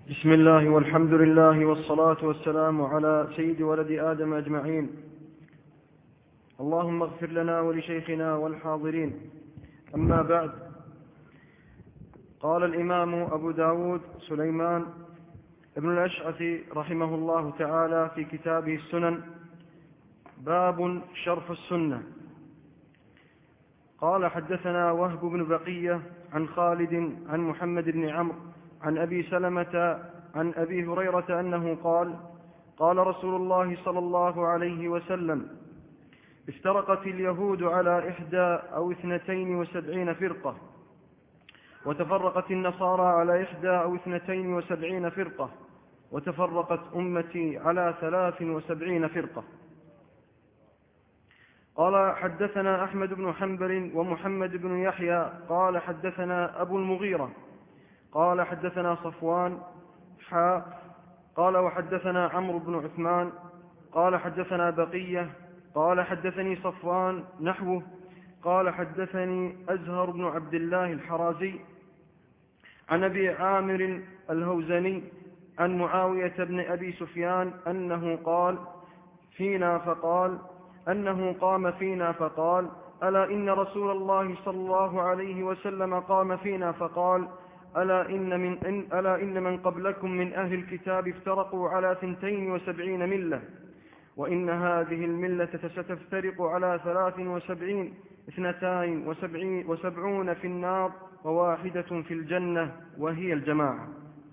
بسم الله والحمد لله والصلاة والسلام على سيد ولد آدم أجمعين. اللهم اغفر لنا ولشيخنا والحاضرين. أما بعد، قال الإمام أبو داود سليمان ابن الأشعث رحمه الله تعالى في كتابه السنن: باب شرح السنة. قال: حدثنا وهب بن بقية عن خالد عن محمد بن عمرو عن أبي سلمة عن أبي هريرة أنه قال: قال رسول الله صلى الله عليه وسلم: افترقت اليهود على 71 فرقة، وتفرقت النصارى على 72 فرقة، وتفرقت أمتي على 73 فرقة. قال: حدثنا أحمد بن حنبل ومحمد بن يحيى قال: حدثنا أبو المغيرة قال: حدثنا صفوان قال: وحدثنا عمرو بن عثمان قال: حدثنا بقية قال: حدثني صفوان نحوه قال: حدثني أزهر بن عبد الله الحرازي عن أبي عامر الهوزني عن معاوية بن أبي سفيان أنه قال فينا فقال أنه قام فينا فقال: ألا إن رسول الله صلى الله عليه وسلم قام فينا فقال: ألا إن من قبلكم من أهل الكتاب افترقوا على 72 ملة، وإن هذه الملة ستفترق على 72 في النار وواحدة في الجنة وهي الجماعة.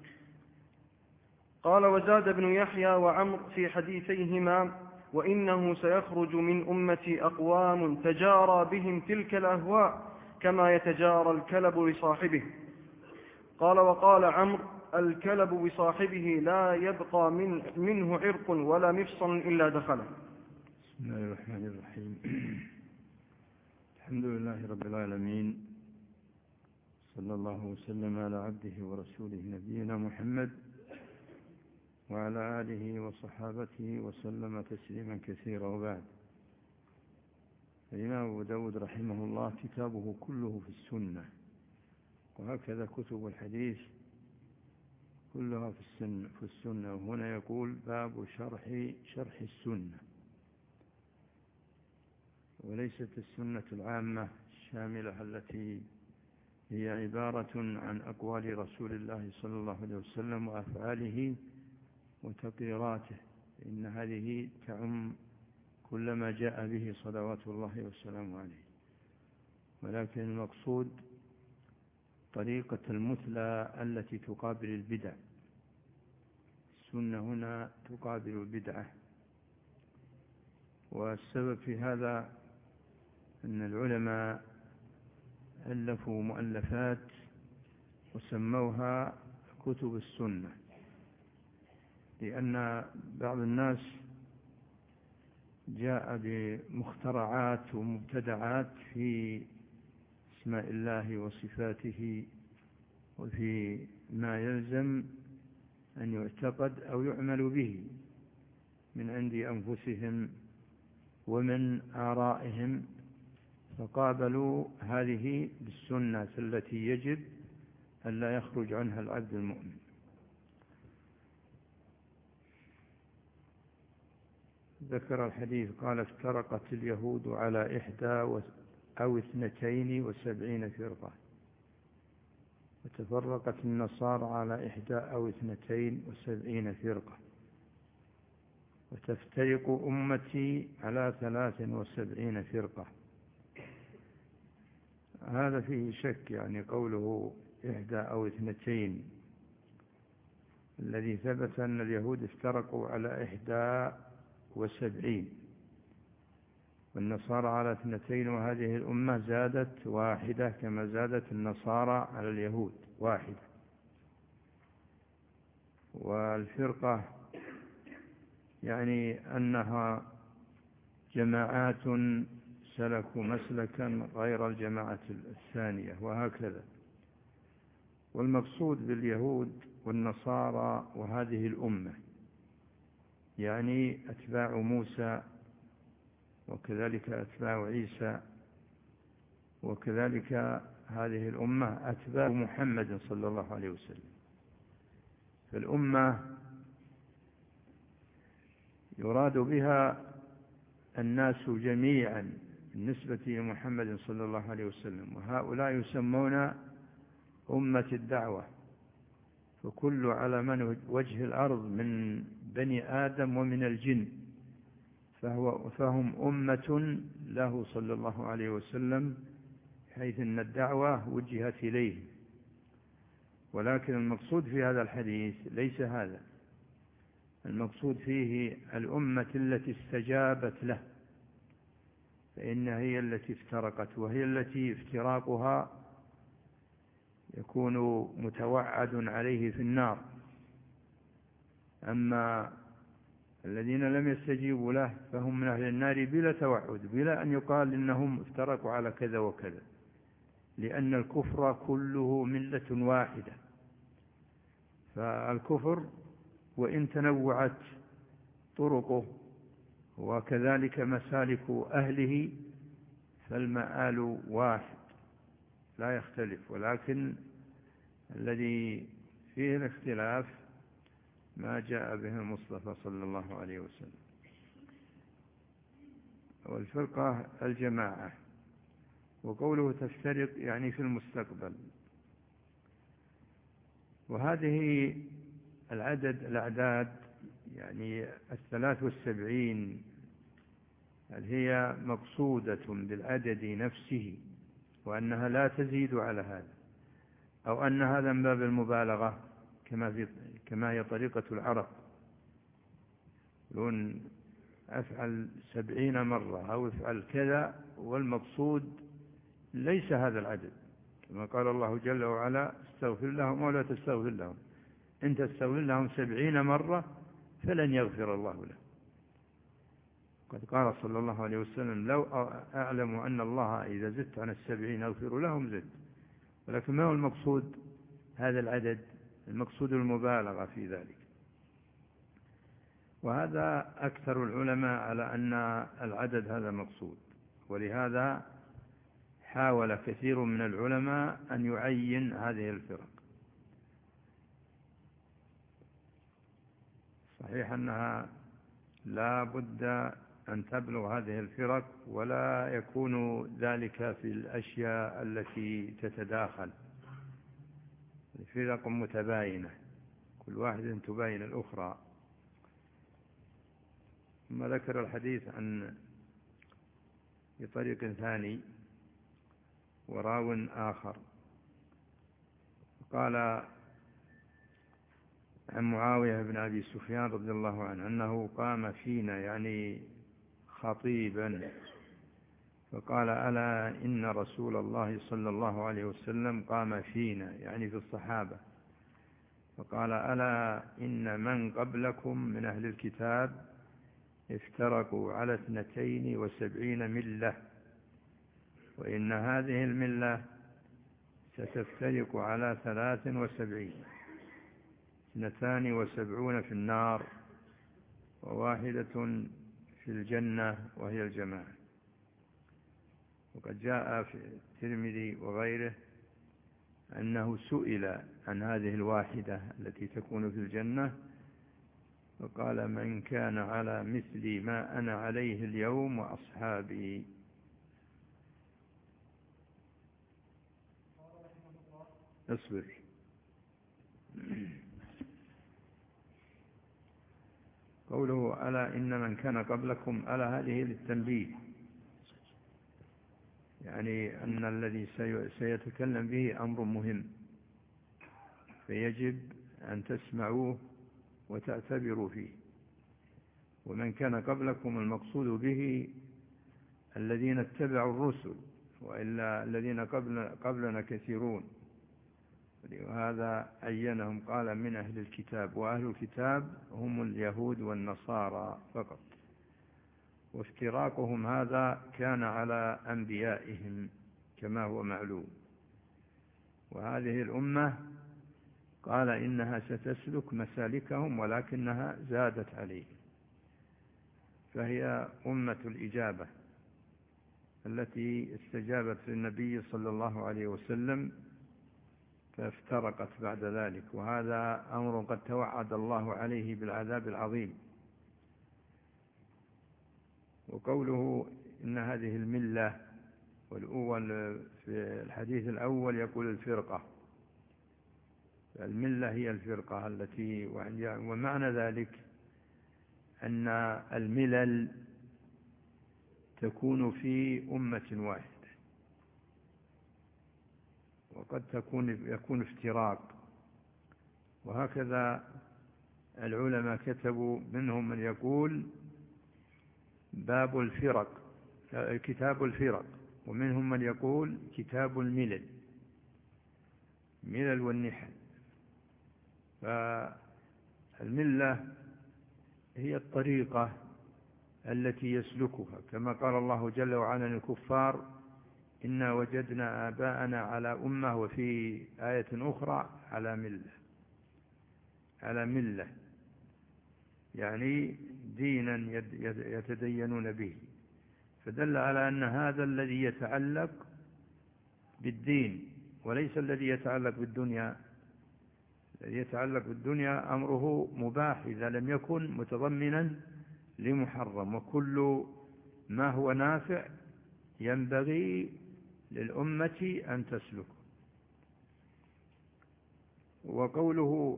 قال: وزاد ابن يحيى وعمر في حديثيهما: وإنه سيخرج من أمتي أقوام تجارى بهم تلك الأهواء كما يتجارى الكلب بصاحبه. قال: وقال عمرو: الكلب بصاحبه لا يبقى منه عرق ولا مفصل إلا دخله. بسم الله الرحمن الرحيم. الحمد لله رب العالمين، صلى الله وسلم على عبده ورسوله نبينا محمد وعلى آله وصحابته وسلم تسليما كثيرا. وبعد، الإمام أبو داود رحمه الله كتابه كله في السنة، وهكذا كتب الحديث كلها في السنة. وهنا يقول: باب شرح السنة، وليست السنة العامة الشاملة التي هي عبارة عن أقوال رسول الله صلى الله عليه وسلم وأفعاله وتقريراته، إن هذه تعم كل ما جاء به صلوات الله والسلام عليه. ولكن المقصود طريقة المثلى التي تقابل البدع. السنة هنا تقابل البدعة، والسبب في هذا أن العلماء ألفوا مؤلفات وسموها كتب السنة، لأن بعض الناس جاء بمخترعات ومبتدعات في اسماء الله وصفاته وفي ما يلزم أن يعتقد أو يعمل به من عند أنفسهم ومن آرائهم، فقابلوا هذه بالسنة التي يجب أن لا يخرج عنها العبد المؤمن. ذكر الحديث قال: افترقت اليهود على 72 فرقة، وتفرقت النصارى على 72 فرقة، وتفترق أمتي على 73 فرقة. هذا فيه شك، يعني قوله 72، الذي ثبت أن اليهود افترقوا على 71 والنصارى على 2، وهذه الأمة زادت واحدة كما زادت النصارى على اليهود واحدة. والفرقة يعني أنها جماعات سلكوا مسلكا غير الجماعة الثانية، وهكذا. والمقصود باليهود والنصارى وهذه الأمة يعني أتباع موسى، وكذلك أتباع عيسى، وكذلك هذه الأمة أتباع محمد صلى الله عليه وسلم. فالأمة يراد بها الناس جميعا بالنسبة لمحمد صلى الله عليه وسلم، وهؤلاء يسمون أمة الدعوة، فكل على من وجه الأرض من بني آدم ومن الجن فهم أمة له صلى الله عليه وسلم، حيث أن الدعوة وجهت إليه. ولكن المقصود في هذا الحديث ليس هذا، المقصود فيه الأمة التي استجابت له، فإنها هي التي افترقت، وهي التي افتراقها يكون متوعد عليه في النار. أما الذين لم يستجيبوا له فهم من أهل النار بلا توعد، بلا أن يقال إنهم افترقوا على كذا وكذا، لأن الكفر كله ملة واحدة. فالكفر وإن تنوعت طرقه وكذلك مسالك أهله فالمآل واحد لا يختلف، ولكن الذي فيه الاختلاف ما جاء به المصطفى صلى الله عليه وسلم. والفرقة الجماعة، وقوله تفترق يعني في المستقبل. وهذه الأعداد يعني 73 هل هي مقصودة بالعدد نفسه وأنها لا تزيد على هذا، أو أن هذا من باب المبالغة كما هي طريقة العرب، يقولون أفعل 70 مرة أو افعل كذا، والمقصود ليس هذا العدد، كما قال الله جل وعلا استغفر لهم ولا تستغفر لهم، إن تستغفر لهم 70 مرة فلن يغفر الله لهم. قد قال صلى الله عليه وسلم لو أعلم أن الله إذا زدت عن 70 يغفر لهم زدت. ولكن ما هو المقصود هذا العدد؟ المقصود المبالغة في ذلك. وهذا أكثر العلماء على أن العدد هذا مقصود، ولهذا حاول كثير من العلماء أن يعين هذه الفرق. صحيح أنها لا بد أن تبلغ هذه الفرق، ولا يكون ذلك في الأشياء التي تتداخل، الفرق متباينة كل واحد تباين الأخرى. ثم ذكر الحديث عن بطريق ثاني وراو آخر، قال عن معاوية بن أبي سفيان رضي الله عنه أنه قام فينا يعني خطيبا فقال ألا إن رسول الله صلى الله عليه وسلم قام فينا يعني في الصحابة، فقال ألا إن من قبلكم من أهل الكتاب افترقوا على 72 ملة، وإن هذه الملة ستفترق على 73، 72 في النار وواحدة في الجنة وهي الجماعة. وقد جاء في الترمذي وغيره أنه سئل عن هذه الواحدة التي تكون في الجنة فقال من كان على مثل ما أنا عليه اليوم وأصحابي. اصبر. قوله ألا إن من كان قبلكم، ألا هذه للتنبيه، يعني أن الذي سيتكلم به أمر مهم، فيجب أن تسمعوه وتعتبروا فيه. ومن كان قبلكم المقصود به الذين اتبعوا الرسل، وإلا الذين قبلنا كثيرون، وهذا عينهم قال من أهل الكتاب، وأهل الكتاب هم اليهود والنصارى فقط، وافتراقهم هذا كان على أنبيائهم كما هو معلوم. وهذه الأمة قال إنها ستسلك مسالكهم ولكنها زادت عليه، فهي أمة الإجابة التي استجابت للنبي صلى الله عليه وسلم فافترقت بعد ذلك، وهذا أمر قد توعد الله عليه بالعذاب العظيم. وقوله إن هذه الملة، والأول في الحديث الأول يقول الفرقة، الملة هي الفرقة التي، ومعنى ذلك أن الملل تكون في أمة واحدة، وقد يكون افتراق. وهكذا العلماء كتبوا، منهم من يقول باب الفرق، كتاب الفرق، ومنهم من يقول كتاب الملل، ملل والنحل. فالملة هي الطريقة التي يسلكها، كما قال الله جل وعلا للكفار: إنا وجدنا آباءنا على أمة، وفي آية أخرى على ملة، يعني دينا يتدينون به. فدل على أن هذا الذي يتعلق بالدين وليس الذي يتعلق بالدنيا. الذي يتعلق بالدنيا أمره مباح إذا لم يكن متضمنا لمحرم، وكل ما هو نافع ينبغي للأمة أن تسلكه. وقوله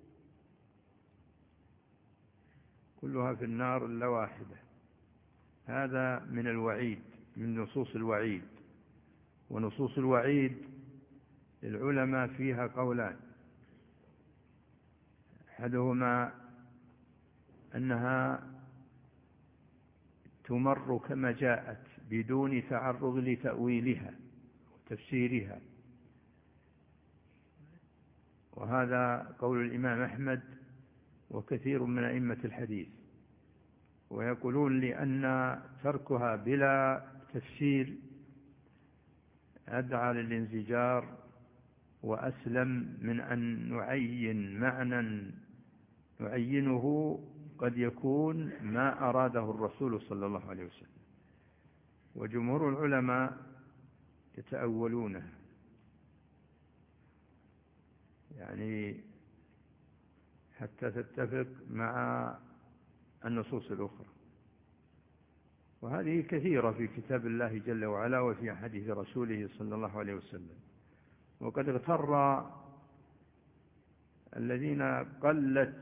كلها في النار إلا واحدة، هذا من الوعيد، من نصوص الوعيد. ونصوص الوعيد العلماء فيها قولان: أحدهما أنها تمر كما جاءت بدون تعرض لتأويلها وتفسيرها، وهذا قول الإمام أحمد وكثير من أئمة الحديث. ويقولون لأن تركها بلا تفسير أدعى للانزجار وأسلم من أن نعين معنى نعينه قد يكون ما أراده الرسول صلى الله عليه وسلم. وجمهور العلماء يتأولونها، يعني حتى تتفق مع النصوص الأخرى. وهذه كثيرة في كتاب الله جل وعلا وفي حديث رسوله صلى الله عليه وسلم. وقد اغتر الذين قلت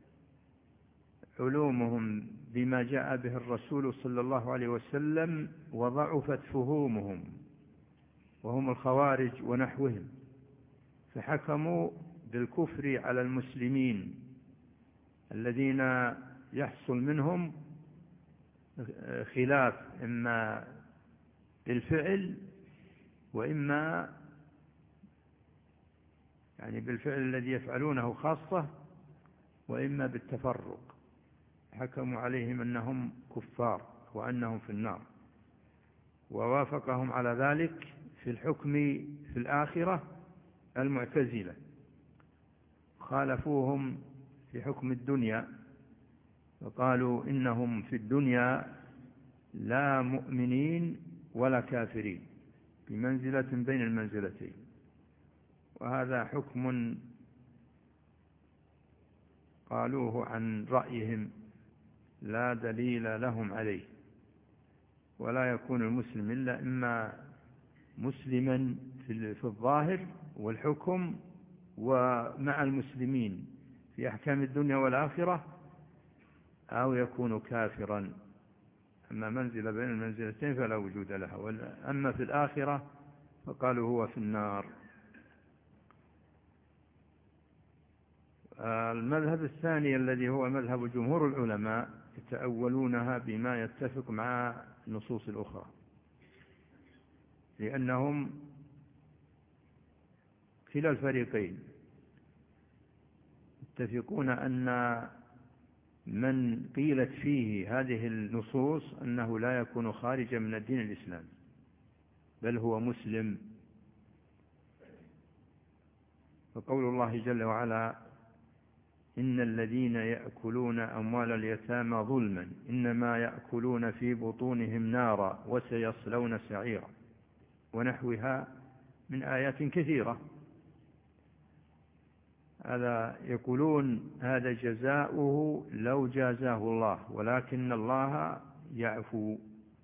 علومهم بما جاء به الرسول صلى الله عليه وسلم وضعفت فهومهم، وهم الخوارج ونحوهم، فحكموا بالكفر على المسلمين الذين يحصل منهم خلاف إما بالفعل وإما يعني بالفعل الذي يفعلونه خاصة، وإما بالتفرق. حكموا عليهم أنهم كفار وأنهم في النار. ووافقهم على ذلك في الحكم في الآخرة المعتزلة، خالفوهم في حكم الدنيا، وقالوا إنهم في الدنيا لا مؤمنين ولا كافرين، بمنزلة بين المنزلتين. وهذا حكم قالوه عن رأيهم لا دليل لهم عليه. ولا يكون المسلم إلا إما مسلما في الظاهر والحكم ومع المسلمين في أحكام الدنيا والآخرة، أو يكون كافرا. أما منزلة بين المنزلتين فلا وجود لها. أما في الآخرة فقالوا هو في النار. المذهب الثاني الذي هو مذهب جمهور العلماء يتأولونها بما يتفق مع النصوص الأخرى، لأنهم كلا الفريقين يتفقون أن من قيلت فيه هذه النصوص أنه لا يكون خارجا من الدين الإسلامي، بل هو مسلم. فقول الله جل وعلا: إن الذين يأكلون أموال اليتامى ظلما إنما يأكلون في بطونهم نارا وسيصلون سعيرا، ونحوها من آيات كثيرة. هذا يقولون هذا جزاؤه لو جازاه الله، ولكن الله يعفو،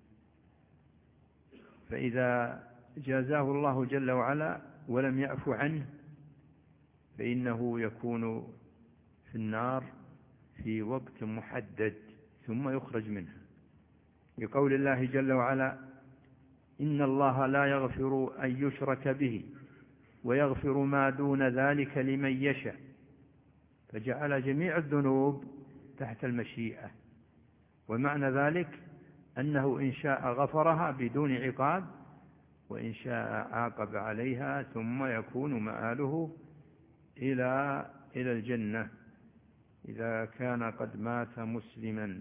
فإذا جازاه الله جل وعلا ولم يعفو عنه فإنه يكون في النار في وقت محدد ثم يخرج منها، لقول الله جل وعلا: إن الله لا يغفر أن يشرك به ويغفر ما دون ذلك لمن يشاء، فجعل جميع الذنوب تحت المشيئة، ومعنى ذلك أنه إن شاء غفرها بدون عقاب، وإن شاء عاقب عليها، ثم يكون مآله إلى الجنة إذا كان قد مات مسلما.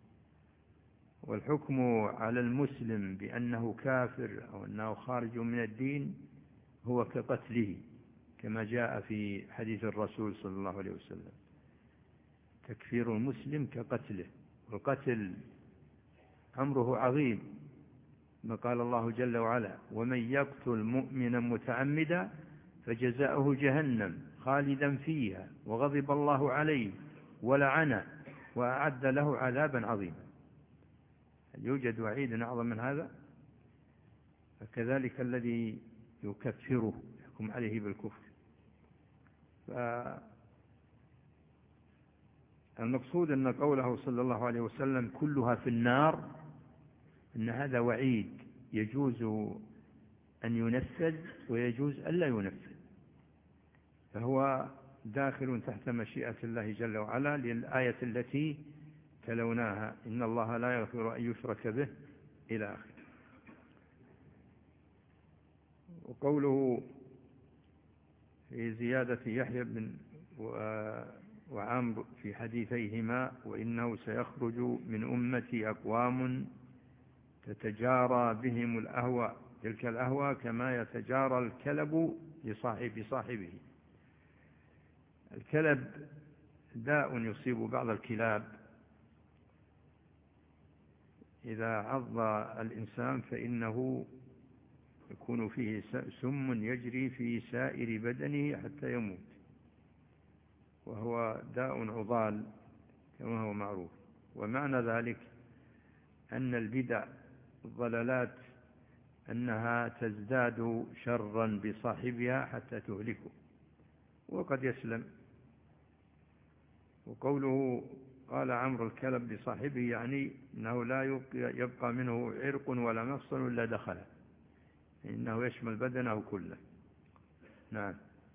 والحكم على المسلم بأنه كافر أو أنه خارج من الدين هو كقتله، كما جاء في حديث الرسول صلى الله عليه وسلم: تكفير المسلم كقتله. والقتل أمره عظيم، ما قال الله جل وعلا: ومن يقتل مؤمنا متعمدا فجزاؤه جهنم خالدا فيها وغضب الله عليه ولعنه وأعد له عذابا عظيما. هل يوجد وعيد أعظم من هذا؟ فكذلك الذي يكفره يحكم عليه بالكفر. فالمقصود أن قوله صلى الله عليه وسلم كلها في النار، أن هذا وعيد يجوز أن ينفذ ويجوز أن لا ينفذ، فهو داخل تحت مشيئة الله جل وعلا للآية التي تلوناها: إن الله لا يغفر أن يشرك به إلى آخره. وقوله في زيادة يحيى بن وعمرو في حديثيهما: وإنه سيخرج من أمتي أقوام تتجارى بهم الأهوى، تلك الأهوى كما يتجارى الكلب بصاحبه. الكلب داء يصيب بعض الكلاب، إذا عض الإنسان فإنه يكون فيه سم يجري في سائر بدنه حتى يموت، وهو داء عضال كما هو معروف. ومعنى ذلك أن البدع الضلالات أنها تزداد شرا بصاحبها حتى تهلكه وقد يسلم. وقوله قال عمرو الكلب بصاحبه يعني أنه لا يبقى منه عرق ولا مفصل إلا دخله، إنه يشمل بدنه كله. نعم.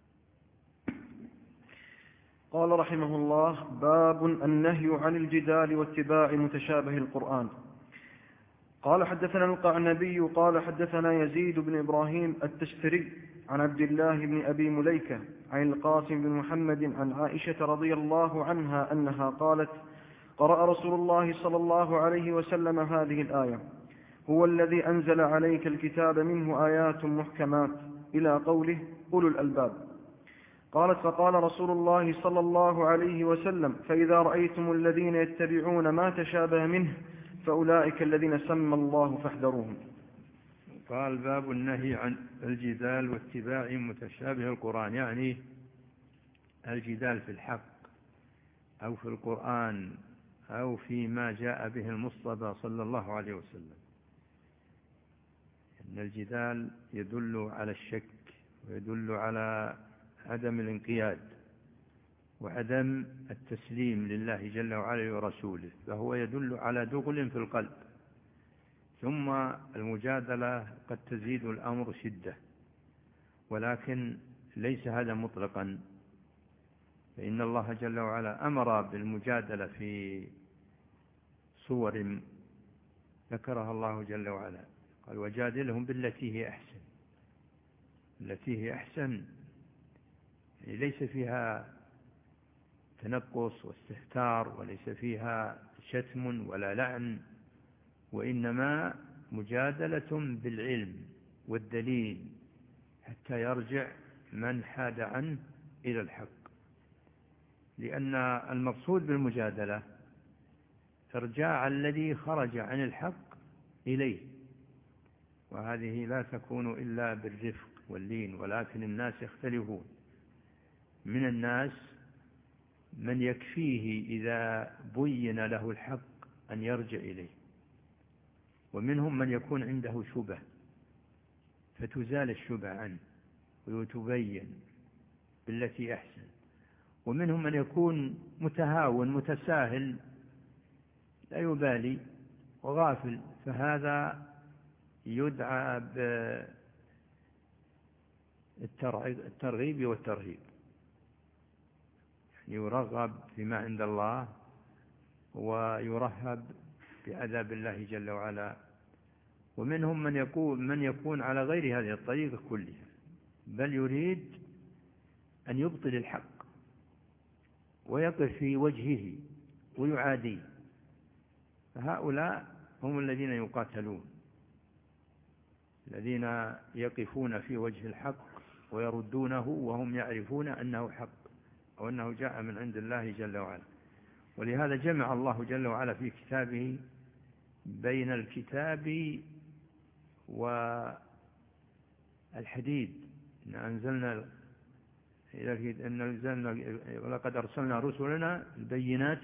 قال رحمه الله: باب النهي عن الجدال واتباع متشابه القرآن. قال حدثنا القعنبي قال حدثنا يزيد بن إبراهيم التستري عن عبد الله بن أبي مليكة عن القاسم بن محمد عن عائشة رضي الله عنها أنها قالت: قرأ رسول الله صلى الله عليه وسلم هذه الآية: هو الذي أنزل عليك الكتاب منه آيات محكمات، إلى قوله أولو الألباب. قالت: فقال رسول الله صلى الله عليه وسلم: فإذا رأيتم الذين يتبعون ما تشابه منه فأولئك الذين سمى الله فاحذروهم. قال: باب النهي عن الجدال واتباع متشابه القرآن، يعني الجدال في الحق أو في القرآن أو فيما جاء به المصطفى صلى الله عليه وسلم. إن الجدال يدل على الشك ويدل على عدم الانقياد وعدم التسليم لله جل وعلا ورسوله، فهو يدل على دغل في القلب. ثم المجادلة قد تزيد الأمر شدة، ولكن ليس هذا مطلقا، فإن الله جل وعلا أمر بالمجادلة في صور ذكرها الله جل وعلا، قال: وجادلهم بالتي هي أحسن. التي هي أحسن ليس فيها تنقص واستهتار، وليس فيها شتم ولا لعن، وإنما مجادلة بالعلم والدليل حتى يرجع من حاد عنه إلى الحق. لأن المقصود بالمجادلة إرجاع الذي خرج عن الحق إليه، وهذه لا تكون إلا بالرفق واللين، ولكن الناس يختلفون. من الناس من يكفيه إذا بين له الحق أن يرجع إليه، ومنهم من يكون عنده شبه فتزال الشبه عنه وتبين بالتي أحسن، ومنهم من يكون متهاون متساهل لا يبالي وغافل، فهذا يدعى بالترغيب والترهيب، يرغب فيما عند الله ويرهب بعذاب الله جل وعلا. ومنهم من يكون على غير هذه الطريقة كلها، بل يريد أن يبطل الحق ويقف في وجهه ويعاديه، فهؤلاء هم الذين يقاتلون، الذين يقفون في وجه الحق ويردونه وهم يعرفون أنه حق أو أنه جاء من عند الله جل وعلا. ولهذا جمع الله جل وعلا في كتابه بين الكتاب والحديد. ولقد أرسلنا رسلنا البينات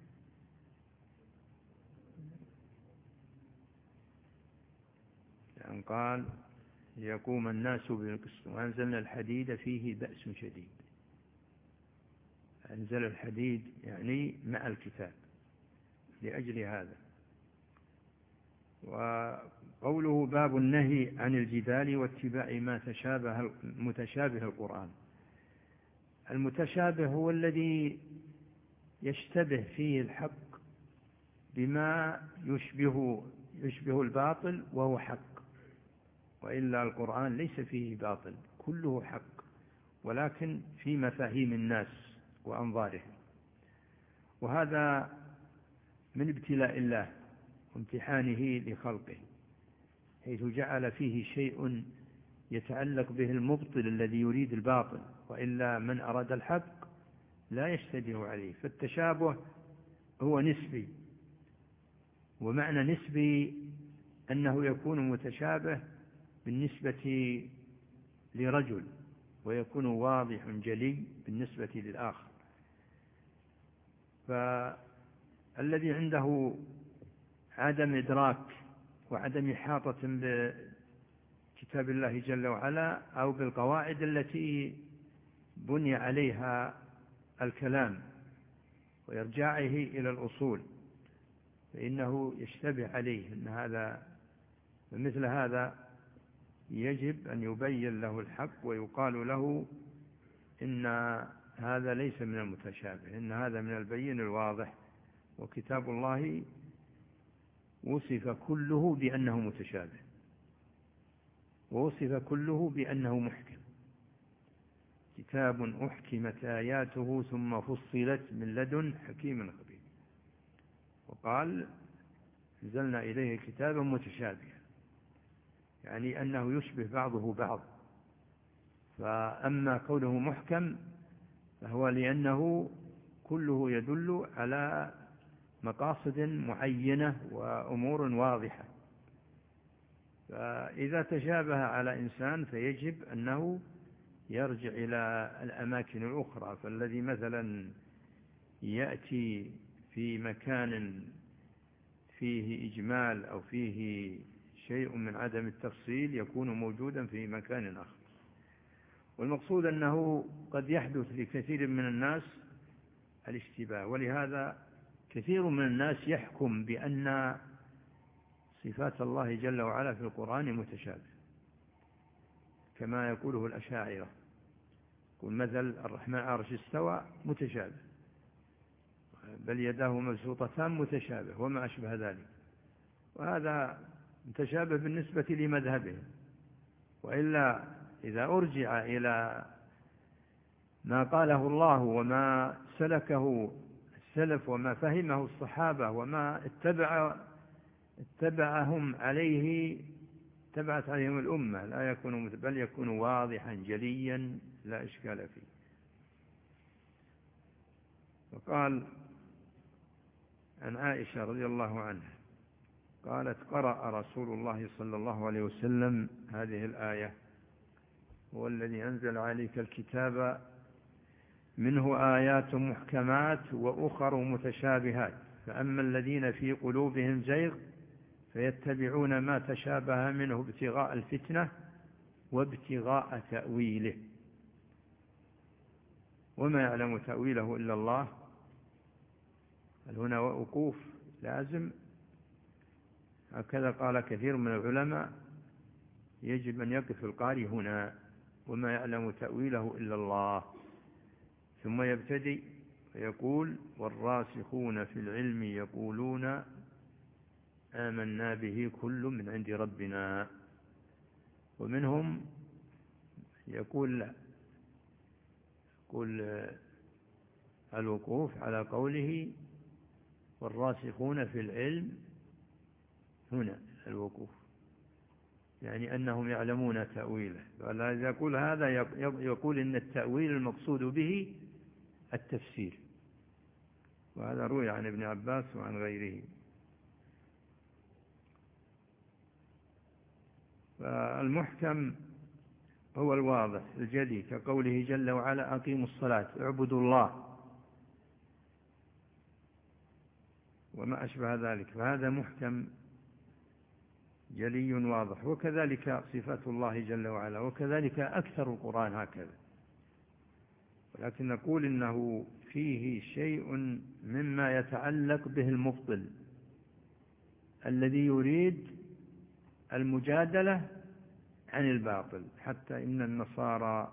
يعني قال ليقوم الناس بالقسط، وأنزلنا الحديد فيه بأس شديد. أنزل الحديد يعني مع الكتاب لأجل هذا. وقوله باب النهي عن الجدال واتباع ما متشابه القرآن. المتشابه هو الذي يشتبه فيه الحق بما يشبه الباطل وهو حق، وإلا القرآن ليس فيه باطل، كله حق، ولكن في مفاهيم الناس وأنظارهم. وهذا من ابتلاء الله وامتحانه لخلقه، حيث جعل فيه شيء يتعلق به المبطل الذي يريد الباطل، وإلا من أراد الحق لا يشتبه عليه. فالتشابه هو نسبي، ومعنى نسبي أنه يكون متشابه بالنسبة لرجل ويكون واضح جلي بالنسبة للآخر. فالذي عنده عدم إدراك وعدم إحاطة بكتاب الله جل وعلا أو بالقواعد التي بني عليها الكلام ويرجعه إلى الأصول، فإنه يشتبه عليه أن هذا، مثل هذا يجب أن يبين له الحق ويقال له إن هذا ليس من المتشابه، إن هذا من البين الواضح. وكتاب الله وصف كله بأنه متشابه، ووصف كله بأنه محكم. كتاب أحكمت آياته ثم فصلت من لدن حكيم خبير. وقال أنزلنا إليه كتابا متشابها، يعني أنه يشبه بعضه بعض. فأما كونه محكم فهو لأنه كله يدل على مقاصد معينة وأمور واضحة. فإذا تشابه على إنسان فيجب أنه يرجع إلى الأماكن الأخرى. فالذي مثلا يأتي في مكان فيه إجمال أو فيه شيء من عدم التفصيل يكون موجودا في مكان آخر. والمقصود أنه قد يحدث لكثير من الناس الاشتباه، ولهذا كثير من الناس يحكم بأن صفات الله جل وعلا في القرآن متشابه، كما يقوله الأشاعرة، يقول مثل الرحمن على العرش استوى متشابه، بل يداه مبسوطتان متشابه وما أشبه ذلك. وهذا متشابه بالنسبة لمذهبهم، وإلا إذا أرجع إلى ما قاله الله وما سلكه السلف وما فهمه الصحابة وما اتبعهم عليه تبعت عليهم الأمة، لا يكون بل يكون واضحا جليا لا إشكال فيه. وقال عن عائشة رضي الله عنها قالت قرأ رسول الله صلى الله عليه وسلم هذه الآية: هو الذي أنزل عليك الكتاب منه آيات محكمات وأخر متشابهات، فأما الذين في قلوبهم زيغ فيتبعون ما تشابه منه ابتغاء الفتنة وابتغاء تأويله، وما يعلم تأويله إلا الله. هنا وقوف لازم، هكذا قال كثير من العلماء، يجب أن يقف القارئ هنا، وما يعلم تأويله إلا الله. ثم يبتدئ فيقول: والراسخون في العلم يقولون آمنا به كل من عند ربنا. ومنهم يقول الوقوف على قوله والراسخون في العلم، هنا الوقوف يعني أنهم يعلمون تأويله. فإذا يقول هذا يقول إن التأويل المقصود به التفسير، وهذا روي عن ابن عباس وعن غيره. فالمحكم هو الواضح الجلي، كقوله جل وعلا: أقيموا الصلاة، اعبدوا الله، وما أشبه ذلك، فهذا محكم جلي واضح. وكذلك صفات الله جل وعلا، وكذلك أكثر القرآن هكذا. ولكن نقول إنه فيه شيء مما يتعلق به المبطل الذي يريد المجادلة عن الباطل. حتى إن النصارى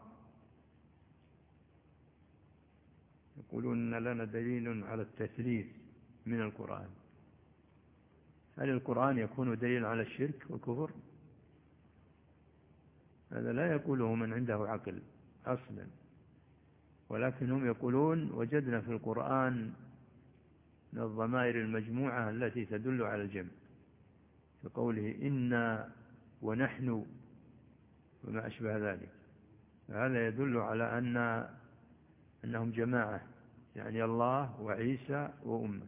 يقولون إن لنا دليل على التثليث من القرآن. هل القرآن يكون دليل على الشرك والكفر؟ هذا لا يقوله من عنده عقل أصلا، ولكن هم يقولون وجدنا في القرآن من الضمائر المجموعة التي تدل على الجمع، كقوله إنا ونحن وما أشبه ذلك. هذا يدل على أنهم جماعة، يعني الله وعيسى وأمه.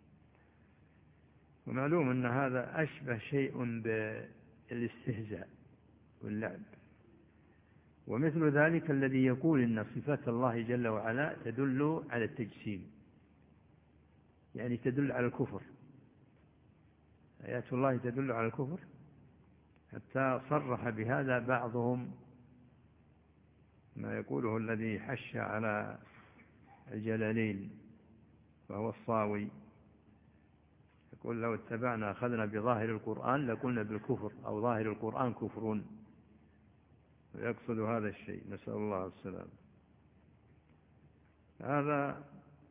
ومعلوم أن هذا أشبه شيء بالاستهزاء واللعب. ومثل ذلك الذي يقول إن صفات الله جل وعلا تدل على التجسيم، يعني تدل على الكفر. آيات الله تدل على الكفر، حتى صرح بهذا بعضهم، ما يقوله الذي حش على الجلالين وهو الصاوي، يقول: لو اتبعنا أخذنا بظاهر القرآن لقلنا بالكفر، أو ظاهر القرآن كفر. ويقصد هذا الشيء، نسأل الله السلام. هذا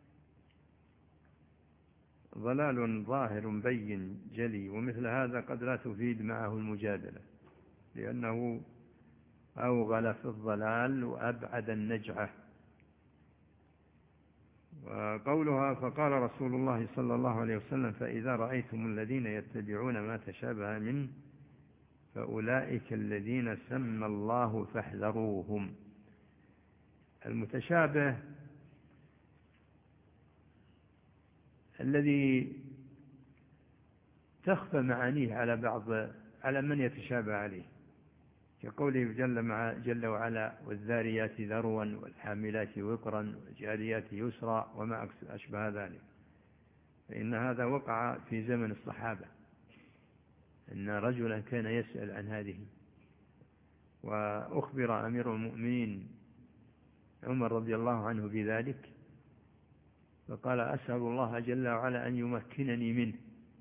ضلال ظاهر بين جلي، ومثل هذا قد لا تفيد معه المجادلة، لأنه أوغل في الضلال وأبعد النجعة. وقولها: فقال رسول الله صلى الله عليه وسلم: فإذا رأيتم الذين يتبعون ما تشابه منه فأولئك الذين سمى الله فاحذروهم. المتشابه الذي تخفى معانيه على من يتشابه عليه، كقوله جل وعلا: والذاريات ذروا والحاملات وقرا والجاريات يسرا وما أشبه ذلك. فإن هذا وقع في زمن الصحابة، أن رجلا كان يسأل عن هذه، وأخبر أمير المؤمنين عمر رضي الله عنه بذلك، فقال: أسأل الله جل وعلا أن يمكنني منه،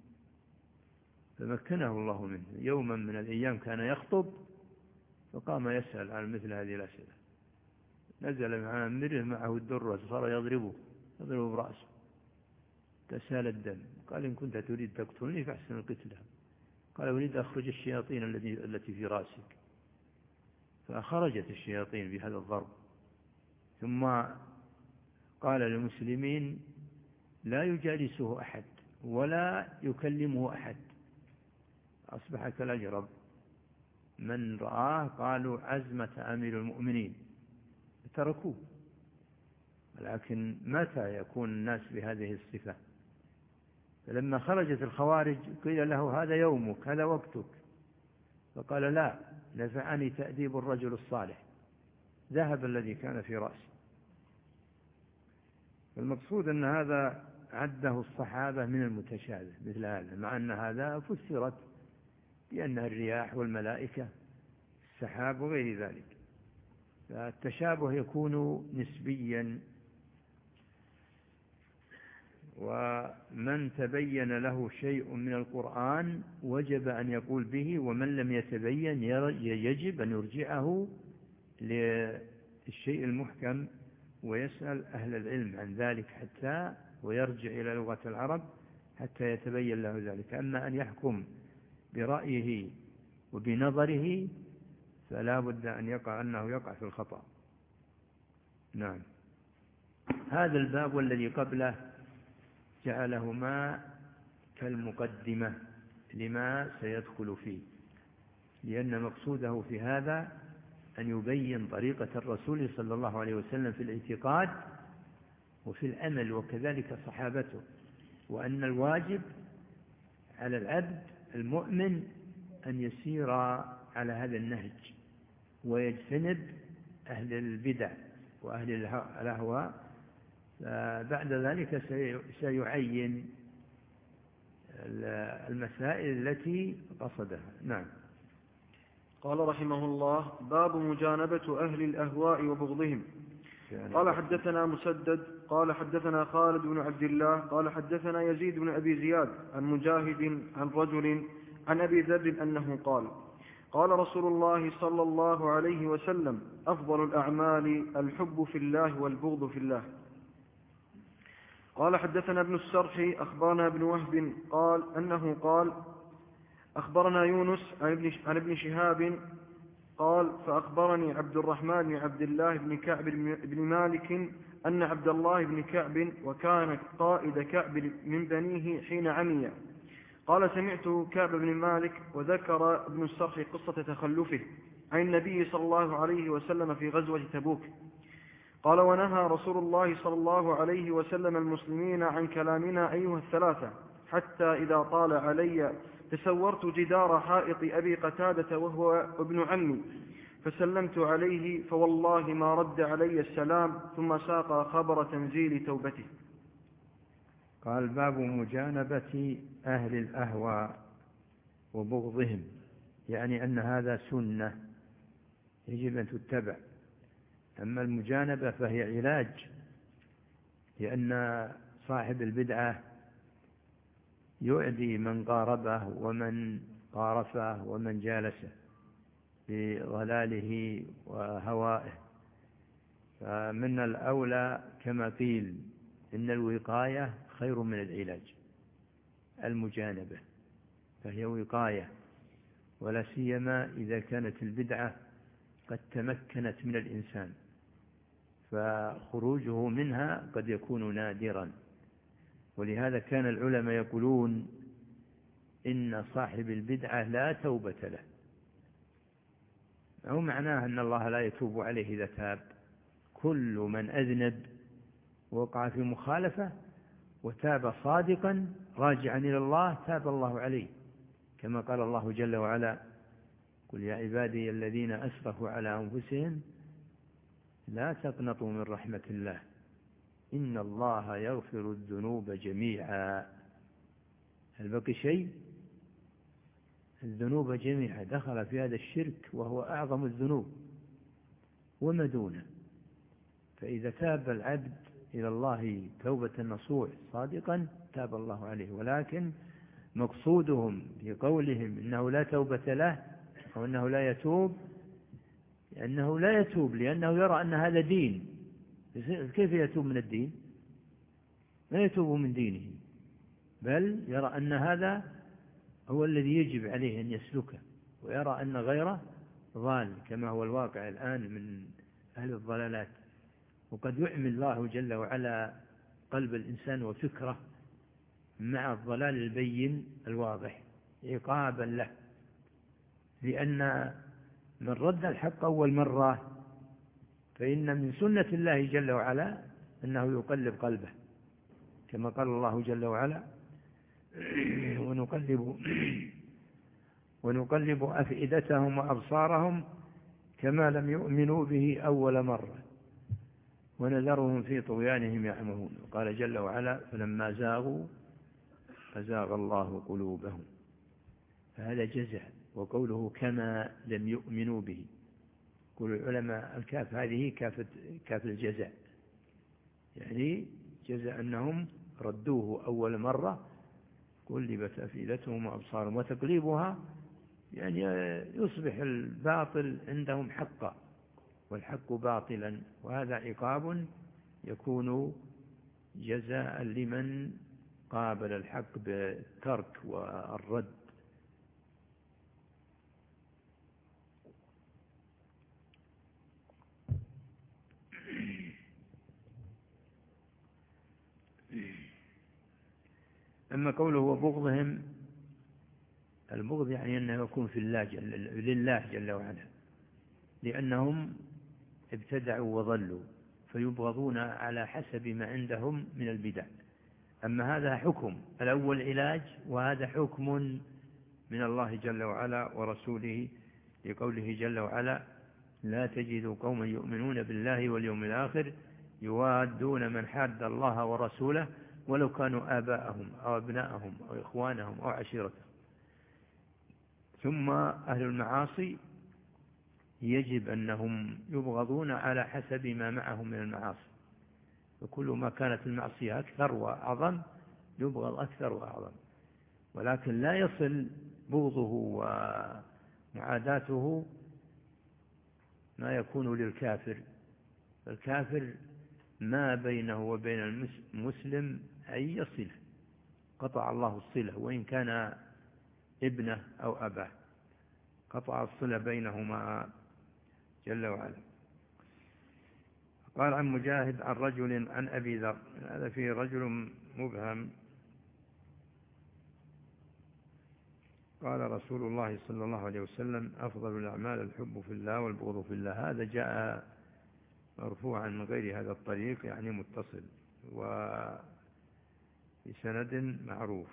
فمكنه الله منه. يوما من الأيام كان يخطب، فقام يسأل عن مثل هذه الأسئلة، نزل مع أمره معه الدر، صار يضربه برأسه، تسال الدم. قال: إن كنت تريد تقتلني فاحسن القتلة. قال: أريد أخرج الشياطين التي في رأسك. فخرجت الشياطين بهذا الضرب. ثم قال للمسلمين: لا يجالسه أحد ولا يكلمه أحد. أصبح كالأجرب، من رآه قالوا: عزمة أمير المؤمنين، تركوه. لكن متى يكون الناس بهذه الصفة؟ فلما خرجت الخوارج قيل له: هذا يومك، هذا وقتك. فقال: لا، نفعني تأديب الرجل الصالح، ذهب الذي كان في رأسي. المقصود أن هذا عده الصحابة من المتشابه مثل هذا، مع أن هذا فسرت بأنها الرياح والملائكة السحاب وغير ذلك. فالتشابه يكون نسبيا، ومن تبين له شيء من القرآن وجب أن يقول به، ومن لم يتبين يجب أن يرجعه للشيء المحكم ويسأل أهل العلم عن ذلك حتى ويرجع إلى لغة العرب حتى يتبين له ذلك. أما أن يحكم برأيه وبنظره فلا بد أنه يقع في الخطأ. نعم. هذا الباب والذي قبله جعلهما كالمقدمة لما سيدخل فيه، لأن مقصوده في هذا أن يبين طريقة الرسول صلى الله عليه وسلم في الاعتقاد وفي الأمل، وكذلك صحابته، وأن الواجب على العبد المؤمن أن يسير على هذا النهج ويجتنب أهل البدع وأهل الأهواء. بعد ذلك سيعين المسائل التي قصدها. نعم. قال رحمه الله: باب مجانبة أهل الأهواء وبغضهم. قال حدثنا مسدد قال حدثنا خالد بن عبد الله قال حدثنا يزيد بن أبي زياد عن مجاهد عن رجل عن أبي ذر أنه قال: قال رسول الله صلى الله عليه وسلم: أفضل الأعمال الحب في الله والبغض في الله. قال حدثنا ابن السرح أخبرنا ابن وهب قال أنه قال: أخبرنا يونس عن ابن شهاب قال: فأخبرني عبد الرحمن بن عبد الله بن كعب بن مالك أن عبد الله بن كعب وكان قائد كعب من بنيه حين عمي. قال: سمعت كعب بن مالك. وذكر ابن السرح قصة تخلفه عن النبي صلى الله عليه وسلم في غزوة تبوك. قال: ونهى رسول الله صلى الله عليه وسلم المسلمين عن كلامنا أيها الثلاثة، حتى إذا طال علي تسورت جدار حائط أبي قتادة وهو ابن عمي، فسلمت عليه فوالله ما رد علي السلام، ثم ساق خبر تنزيل توبته. قال: باب مجانبة أهل الأهواء وبغضهم، يعني أن هذا سنة يجب أن تتبع. أما المجانبة فهي علاج، لأن صاحب البدعة يؤذي من قاربه ومن قارفه ومن جالسه بضلاله وهوائه. فمن الأولى كما قيل إن الوقاية خير من العلاج. المجانبة فهي وقاية، ولا سيما إذا كانت البدعة قد تمكنت من الإنسان، فخروجه منها قد يكون نادرا. ولهذا كان العلماء يقولون إن صاحب البدعة لا توبة له. أو معناه أن الله لا يتوب عليه إذا تاب. كل من أذنب وقع في مخالفة وتاب صادقا راجعا إلى الله تاب الله عليه، كما قال الله جل وعلا: قل يا عبادي الذين أسرفوا على أنفسهم لا تقنطوا من رحمة الله إن الله يغفر الذنوب جميعا. هل بقي شيء؟ الذنوب جميعا دخل في هذا الشرك وهو أعظم الذنوب وما دونه. فإذا تاب العبد إلى الله توبة نصوح صادقا تاب الله عليه. ولكن مقصودهم بقولهم إنه لا توبة له أو أنه لا يتوب، لأنه لا يتوب لأنه يرى أن هذا دين. كيف يتوب من الدين؟ لا يتوب من دينه، بل يرى أن هذا هو الذي يجب عليه أن يسلكه، ويرى أن غيره ضال، كما هو الواقع الآن من أهل الضلالات. وقد يعمي الله جل وعلا قلب الإنسان وفكره مع الضلال البين الواضح عقابا له، لأن من رد الحق أول مرة فإن من سنة الله جل وعلا أنه يقلب قلبه، كما قال الله جل وعلا: ونقلب أفئدتهم وأبصارهم كما لم يؤمنوا به أول مرة ونذرهم في طغيانهم يعمهون. وقال جل وعلا فلما زاغوا أزاغ الله قلوبهم، فهذا جزع. وقوله كما لم يؤمنوا به، يقول العلماء الكاف هذه كاف الجزع، يعني جزع أنهم ردوه أول مرة قلبت أفئدتهم وأبصارهم، وتقليبها يعني يصبح الباطل عندهم حقا والحق باطلا، وهذا عقاب يكون جزاء لمن قابل الحق بالترك والرد. أما قوله وبغضهم، البغض يعني أنه يكون في لله جل وعلا، لأنهم ابتدعوا وضلوا فيبغضون على حسب ما عندهم من البدع. أما هذا حكم الأول علاج، وهذا حكم من الله جل وعلا ورسوله، لقوله جل وعلا لا تجد قوما يؤمنون بالله واليوم الآخر يوادون من حاد الله ورسوله ولو كانوا آباءهم أو أبناءهم أو إخوانهم أو عشيرتهم. ثم أهل المعاصي يجب أنهم يبغضون على حسب ما معهم من المعاصي، وكل ما كانت المعصية أكثر وأعظم يبغض أكثر وأعظم، ولكن لا يصل بغضه ومعاداته ما يكون للكافر. الكافر ما بينه وبين المسلم أي صلة، قطع الله الصلة وإن كان ابنه أو أباه، قطع الصلة بينهما جل وعلا. قال عن مجاهد عن رجل عن أبي ذر، هذا فيه رجل مبهم. قال رسول الله صلى الله عليه وسلم أفضل الأعمال الحب في الله والبغض في الله. هذا جاء مرفوعا من غير هذا الطريق، يعني متصل وفي سند معروف.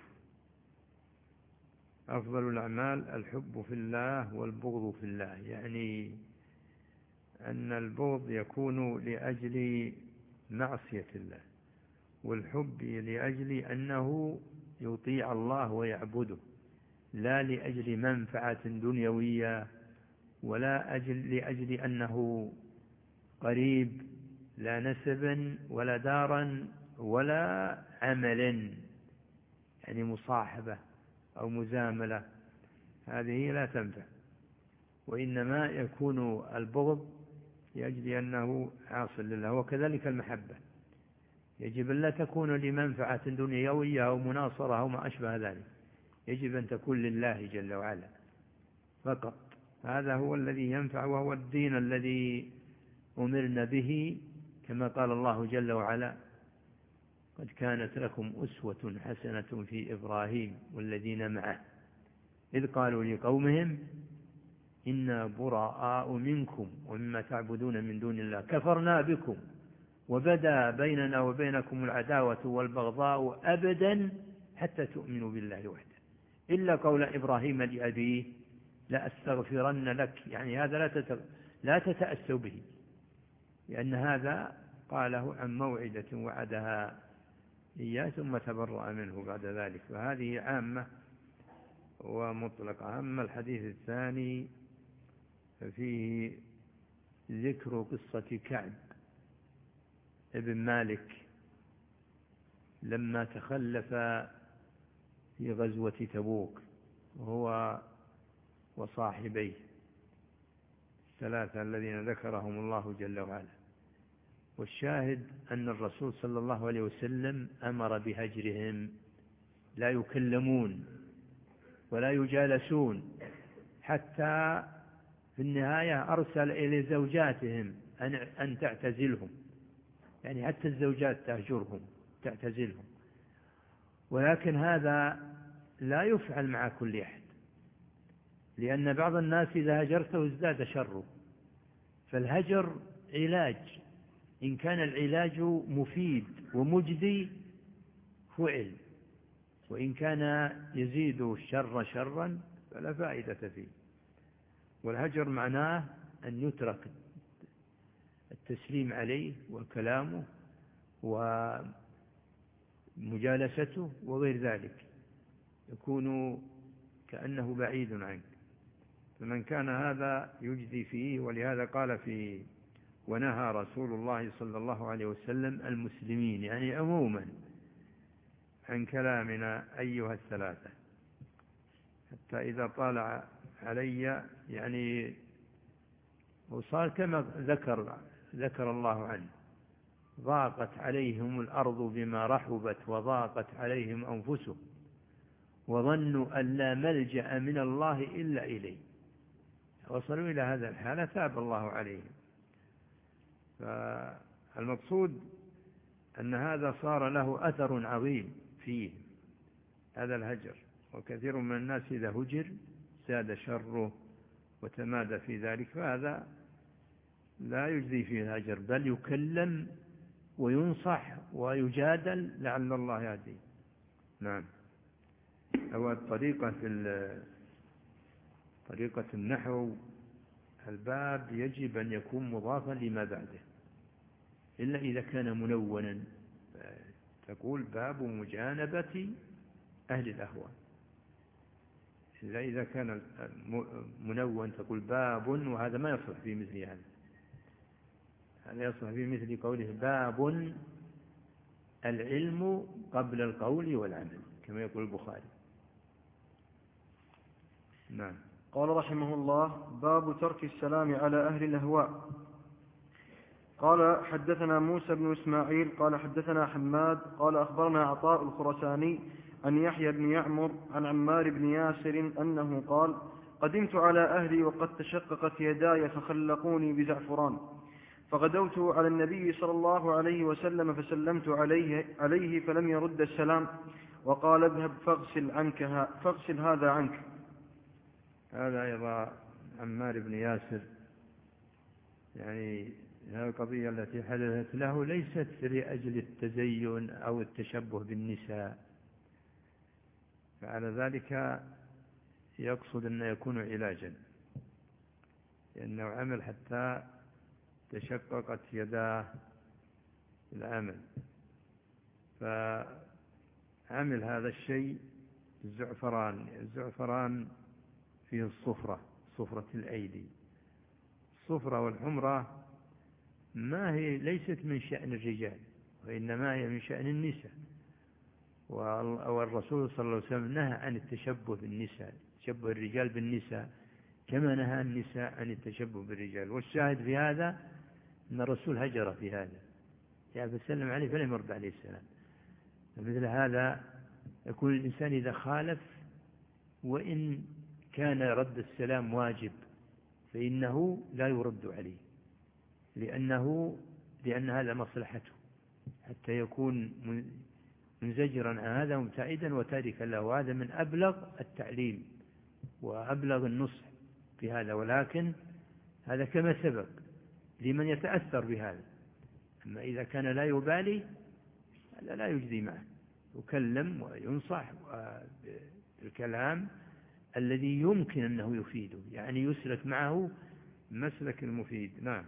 أفضل الأعمال الحب في الله والبغض في الله، يعني أن البغض يكون لأجل معصية الله، والحب لأجل أنه يطيع الله ويعبده، لا لأجل منفعة دنيوية ولا لأجل أنه قريب، لا نسبا ولا دارا ولا عملا، يعني مصاحبة أو مزاملة، هذه لا تنفع. وإنما يكون البغض لأجل أنه عاص لله. وكذلك المحبة يجب أن لا تكون لمنفعة دنيوية أو مناصرة أو ما أشبه ذلك، يجب أن تكون لله جل وعلا فقط. هذا هو الذي ينفع، وهو الدين الذي أمرنا به، كما قال الله جل وعلا قد كانت لكم أسوة حسنة في إبراهيم والذين معه إذ قالوا لقومهم إنا براء منكم ومما تعبدون من دون الله كفرنا بكم وبدا بيننا وبينكم العداوة والبغضاء أبدا حتى تؤمنوا بالله وحده إلا قول إبراهيم لأبيه لأستغفرن لك، يعني هذا لا تتأسوا به، لأن هذا قاله عن موعدة وعدها إياه ثم تبرأ منه بعد ذلك، فهذه عامة ومطلقة. أما الحديث الثاني ففيه ذكر قصة كعب ابن مالك لما تخلف في غزوة تبوك وهو وصاحبيه الثلاثة الذين ذكرهم الله جل وعلا. والشاهد أن الرسول صلى الله عليه وسلم أمر بهجرهم، لا يكلمون ولا يجالسون، حتى في النهاية أرسل إلى زوجاتهم أن تعتزلهم، يعني حتى الزوجات تهجرهم تعتزلهم. ولكن هذا لا يفعل مع كل أحد، لأن بعض الناس إذا هجرته ازداد شره. فالهجر علاج، إن كان العلاج مفيد ومجدي فعل، وإن كان يزيد الشر شرا فلا فائدة فيه. والهجر معناه أن يترك والتسليم عليه وكلامه ومجالسته وغير ذلك، يكون كأنه بعيد عنك. فمن كان هذا يجزي فيه. ولهذا قال فيه: ونهى رسول الله صلى الله عليه وسلم المسلمين، يعني عموما، عن كلامنا أيها الثلاثة، حتى إذا طالع علي يعني وصار كما ذكر الله عنه: ضاقت عليهم الأرض بما رحبت وضاقت عليهم أنفسهم وظنوا أن لا ملجأ من الله إلا إليه. وصلوا إلى هذا الحالة تاب الله عليهم. فالمقصود أن هذا صار له أثر عظيم فيه، هذا الهجر. وكثير من الناس إذا هجر زاد شره وتمادى في ذلك، فهذا لا يجزي فيه الهجر، بل يكلم وينصح ويجادل لعل الله يهديه. نعم. أو الطريقة في طريقة النحو: الباب يجب أن يكون مضافا لما بعده إلا إذا كان منونا، تقول: باب مجانبة أهل الأهواء. إذا كان منون تقول: باب، وهذا ما يصلح في مثل هذا. هذا يصلح في مثل قوله: باب العلم قبل القول والعمل، كما يقول البخاري. نعم. قال رحمه الله: باب ترك السلام على أهل الأهواء. قال: حدثنا موسى بن إسماعيل قال حدثنا حماد قال أخبرنا عطاء الخرساني عن يحيى بن يعمر عن عمار بن ياسر أنه قال: قدمت على أهلي وقد تشققت يداي فخلقوني بزعفران، فغدوت على النبي صلى الله عليه وسلم فسلمت عليه فلم يرد السلام، وقال: اذهب فاغسل هذا عنك. هذا أيضا عمار بن ياسر، يعني هذه القضية التي حدثت له ليست لأجل التزين أو التشبه بالنساء، فعلى ذلك يقصد أن يكون علاجا، لأنه عمل حتى تشققت يداه العمل، فعمل هذا الشيء الزعفران فيه الصفرة، صفرة الأيدي. الصفرة والحمرة ليست من شأن الرجال، وإنما هي من شأن النساء. والرسول صلى الله عليه وسلم نهى عن التشبه بالنساء، تشبه الرجال بالنساء، كما نهى النساء عن التشبه بالرجال. والشاهد في هذا أن الرسول هجر في هذا، يعني فسلم عليه فلم يرد عليه السلام. مثل هذا يكون الإنسان إذا خالف، وإن كان رد السلام واجب، فإنه لا يرد عليه، لأن هذا مصلحته، حتى يكون منزجرا عن هذا مبتعدا وتاركا له. وهذا من أبلغ التعليم وأبلغ النصح في هذا. ولكن هذا كما سبق لمن يتأثر بهذا. أما إذا كان لا يبالي هذا لا يجزي معه، يكلم وينصح بالكلام الذي يمكن أنه يفيده، يعني يسلك معه مسلك المفيد. نعم.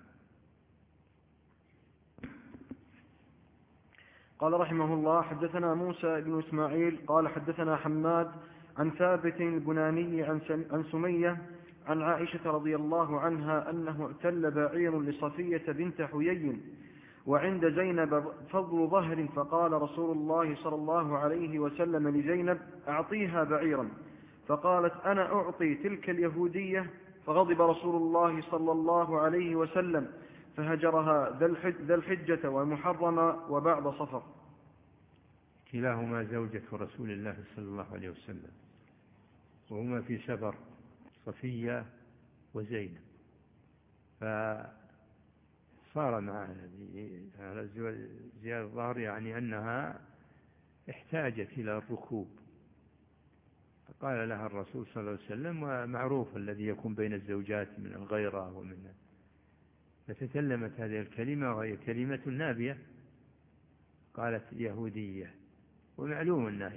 قال رحمه الله: حدثنا موسى بن إسماعيل قال حدثنا حماد عن ثابت البناني عن سمية عن عائشة رضي الله عنها أنه اعتل بعير لصفية بنت حيي وعند زينب فضل ظهر، فقال رسول الله صلى الله عليه وسلم لزينب: أعطيها بعيرا، فقالت: أنا أعطي تلك اليهودية، فغضب رسول الله صلى الله عليه وسلم فهجرها ذا الحجة ومحرم وبعد صفر. كلاهما زوجة رسول الله صلى الله عليه وسلم، وهما في سفر، صفية وزينب، فصار معها على زيادة الظهر، يعني أنها احتاجت إلى الركوب، فقال لها الرسول صلى الله عليه وسلم، ومعروف الذي يكون بين الزوجات من الغيرة ومن، فتكلمت هذه الكلمة وهي كلمة نابية، قالت: يهودية. ومعلوم أنها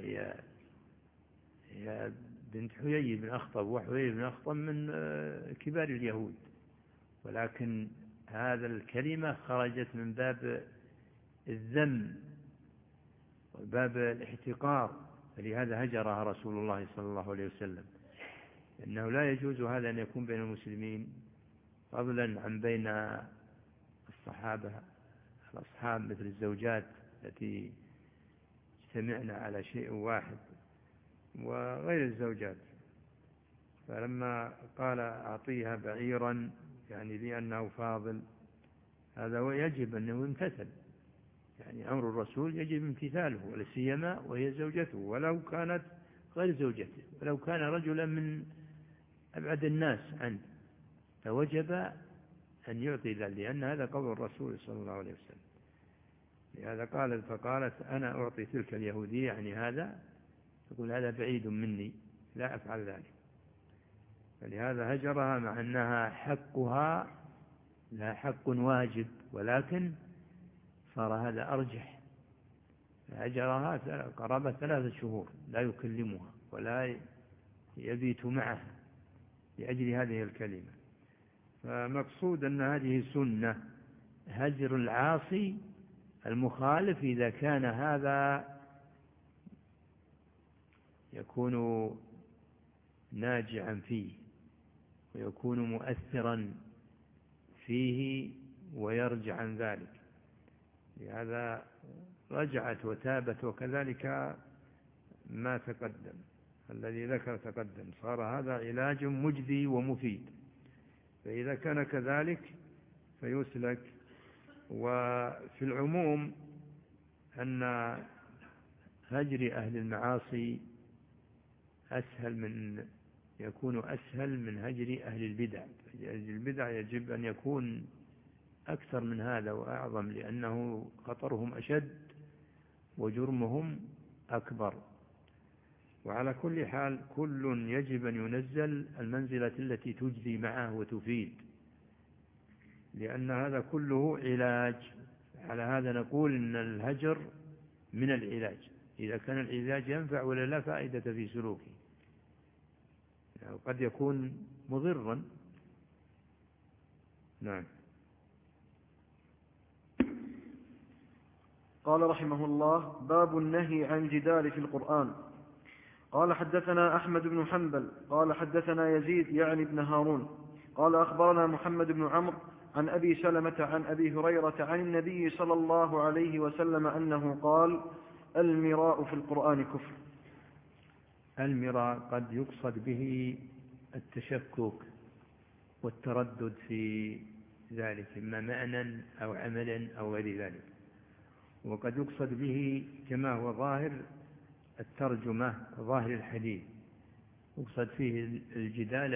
هي بنت حيي بن أخطب، وحيي بن أخطب من كبار اليهود، ولكن هذا الكلمة خرجت من باب الذم وباب الاحتقار، فلهذا هجرها رسول الله صلى الله عليه وسلم، إنه لا يجوز هذا أن يكون بين المسلمين، فضلا عن بين الصحابة الأصحاب مثل الزوجات التي اجتمعنا على شيء واحد وغير الزوجات. فلما قال أعطيها بعيرا يعني لأنه فاضل، هذا يجب أنه يمتثل، يعني أمر الرسول يجب امتثاله، ولا سيما وهي زوجته، ولو كانت غير زوجته، ولو كان رجلا من أبعد الناس عنه فوجب أن يعطي ذلك، لأن هذا قول الرسول صلى الله عليه وسلم. لهذا فقالت أنا أعطي تلك اليهودية، يعني هذا تقول هذا بعيد مني لا أفعل ذلك، فلهذا هجرها مع أنها حقها لا حق واجب، ولكن صار هذا أرجح، هجرها قرابة 3 شهور لا يكلمها ولا يبيت معها لأجل هذه الكلمة. فمقصود أن هذه سنة، هجر العاصي المخالف إذا كان هذا يكون ناجعا فيه ويكون مؤثرا فيه ويرجع عن ذلك، لهذا رجعت وتابت، وكذلك ما تقدم الذي ذكر تقدم، صار هذا علاج مجدي ومفيد، فإذا كان كذلك فيسلك. وفي العموم أن هجر أهل المعاصي يكون أسهل من هجر أهل البدع. أهل البدع يجب أن يكون أكثر من هذا وأعظم، لأنه خطرهم أشد وجرمهم أكبر. وعلى كل حال كل يجب أن ينزل المنزلة التي تجزي معه وتفيد، لأن هذا كله علاج. على هذا نقول إن الهجر من العلاج، إذا كان العلاج ينفع ولا لا فائدة في سلوكه، يعني قد يكون مضرا. نعم. قال رحمه الله: باب النهي عن جدال في القرآن. قال حدثنا أحمد بن حنبل قال حدثنا يزيد يعني بن هارون قال أخبرنا محمد بن عمرو عن أبي سلمة عن أبي هريرة عن النبي صلى الله عليه وسلم أنه قال: المراء في القرآن كفر. المراء قد يقصد به التشكك والتردد في ذلك، إما معنى أو عملا أو غير ذلك، وقد يقصد به كما هو ظاهر الترجمة ظاهر الحديث، يقصد فيه الجدالة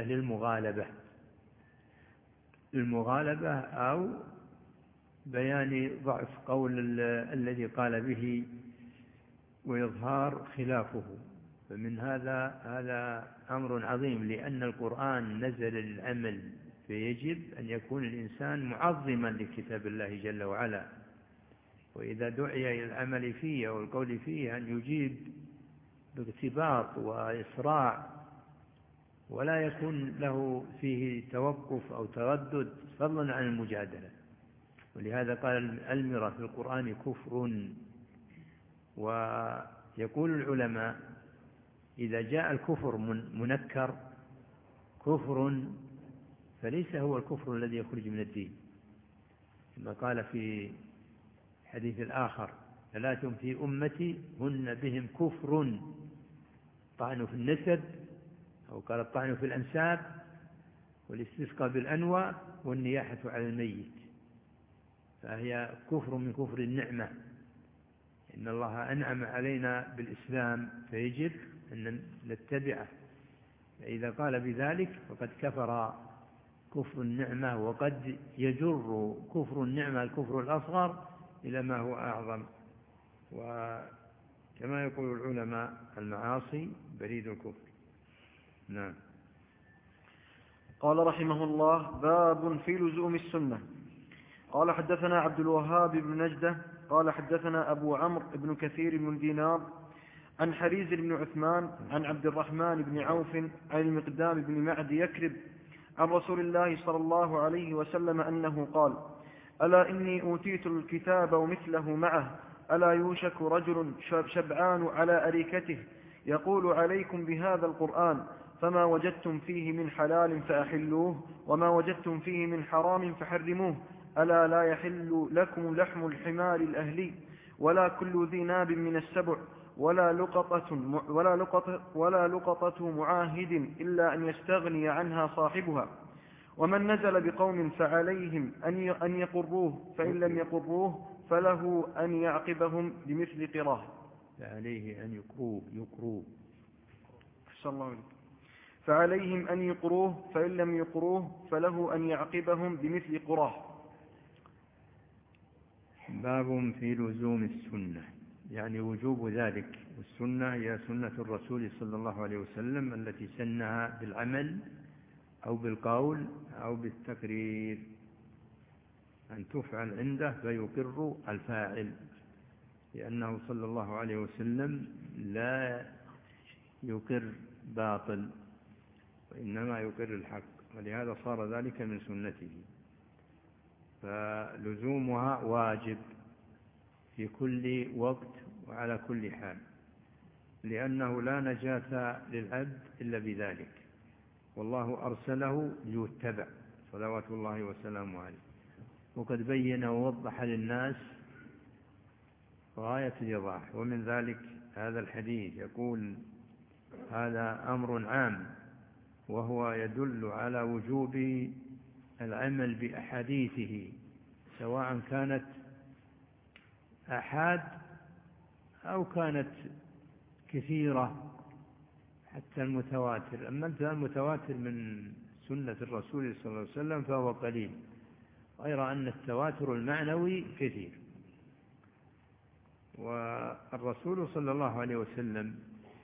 للمغالبة أو بيان ضعف قول الذي قال به ويظهار خلافه. فمن هذا أمر عظيم، لأن القرآن نزل للعمل، فيجب أن يكون الإنسان معظما لكتاب الله جل وعلا، وإذا دعي إلى العمل فيه والقول فيه أن يجيب باغتباط وإسراع، ولا يكون له فيه توقف أو تردد فضلا عن المجادلة. ولهذا قال المرة في القرآن كفر. ويقول العلماء إذا جاء الكفر منكر كفر فليس هو الكفر الذي يخرج من الدين، كما قال في حديث الآخر: 3 في أمتي هن بهم كفر، طعن في النسب، أو قال الطعن في الأنساب، والاستسقاء بالأنوى، والنياحة على الميت، فهي كفر من كفر النعمة. إن الله أنعم علينا بالإسلام فيجب أن نتبعه، فإذا قال بذلك فقد كفر كفر النعمة، وقد يجر كفر النعمة الكفر الأصغر إلى ما هو أعظم. وكما يقول العلماء المعاصي بريد الكفر. نعم. قال رحمه الله: باب في لزوم السنة. قال حدثنا عبد الوهاب بن نجدة قال حدثنا أبو عمرو بن كثير بن دينار عن حريز بن عثمان عن عبد الرحمن بن عوف عن المقدام بن معد يكرب عن رسول الله صلى الله عليه وسلم أنه قال: ألا إني أوتيت الكتاب ومثله معه، ألا يوشك رجل شبعان على أريكته يقول عليكم بهذا القرآن، فما وجدتم فيه من حلال فأحلوه، وما وجدتم فيه من حرام فحرموه، ألا لا يحل لكم لحم الحمار الأهلي، ولا كل ذي ناب من السبع، ولا لقطة معاهد إلا أن يستغني عنها صاحبها. ومن نزل بقوم فعليهم أن يقروه، فإن لم يقروه فله أن يعقبهم بمثل قراه. فعليه أن يقروه. فعليهم أن يقروه، فإن لم يقروه فله أن يعقبهم بمثل قراه. باب في لزوم السنة، يعني وجوب ذلك. والسنة هي سنة الرسول صلى الله عليه وسلم التي سنها بالعمل أو بالقول أو بالتقرير، أن تفعل عنده فيقر الفاعل، لأنه صلى الله عليه وسلم لا يقر باطل وإنما يقر الحق، ولهذا صار ذلك من سنته. فلزومها واجب في كل وقت وعلى كل حال، لأنه لا نجاة للعبد إلا بذلك، والله أرسله ليتبع صلوات الله وسلامه عليه. وقد بين ووضح للناس غاية الإيضاح، ومن ذلك هذا الحديث يقول هذا أمر عام، وهو يدل على وجوب العمل بأحاديثه، سواء كانت آحاد أو كانت كثيرة، حتى المتواتر. أما المتواتر من سنة الرسول صلى الله عليه وسلم فهو قليل، غير أن التواتر المعنوي كثير. والرسول صلى الله عليه وسلم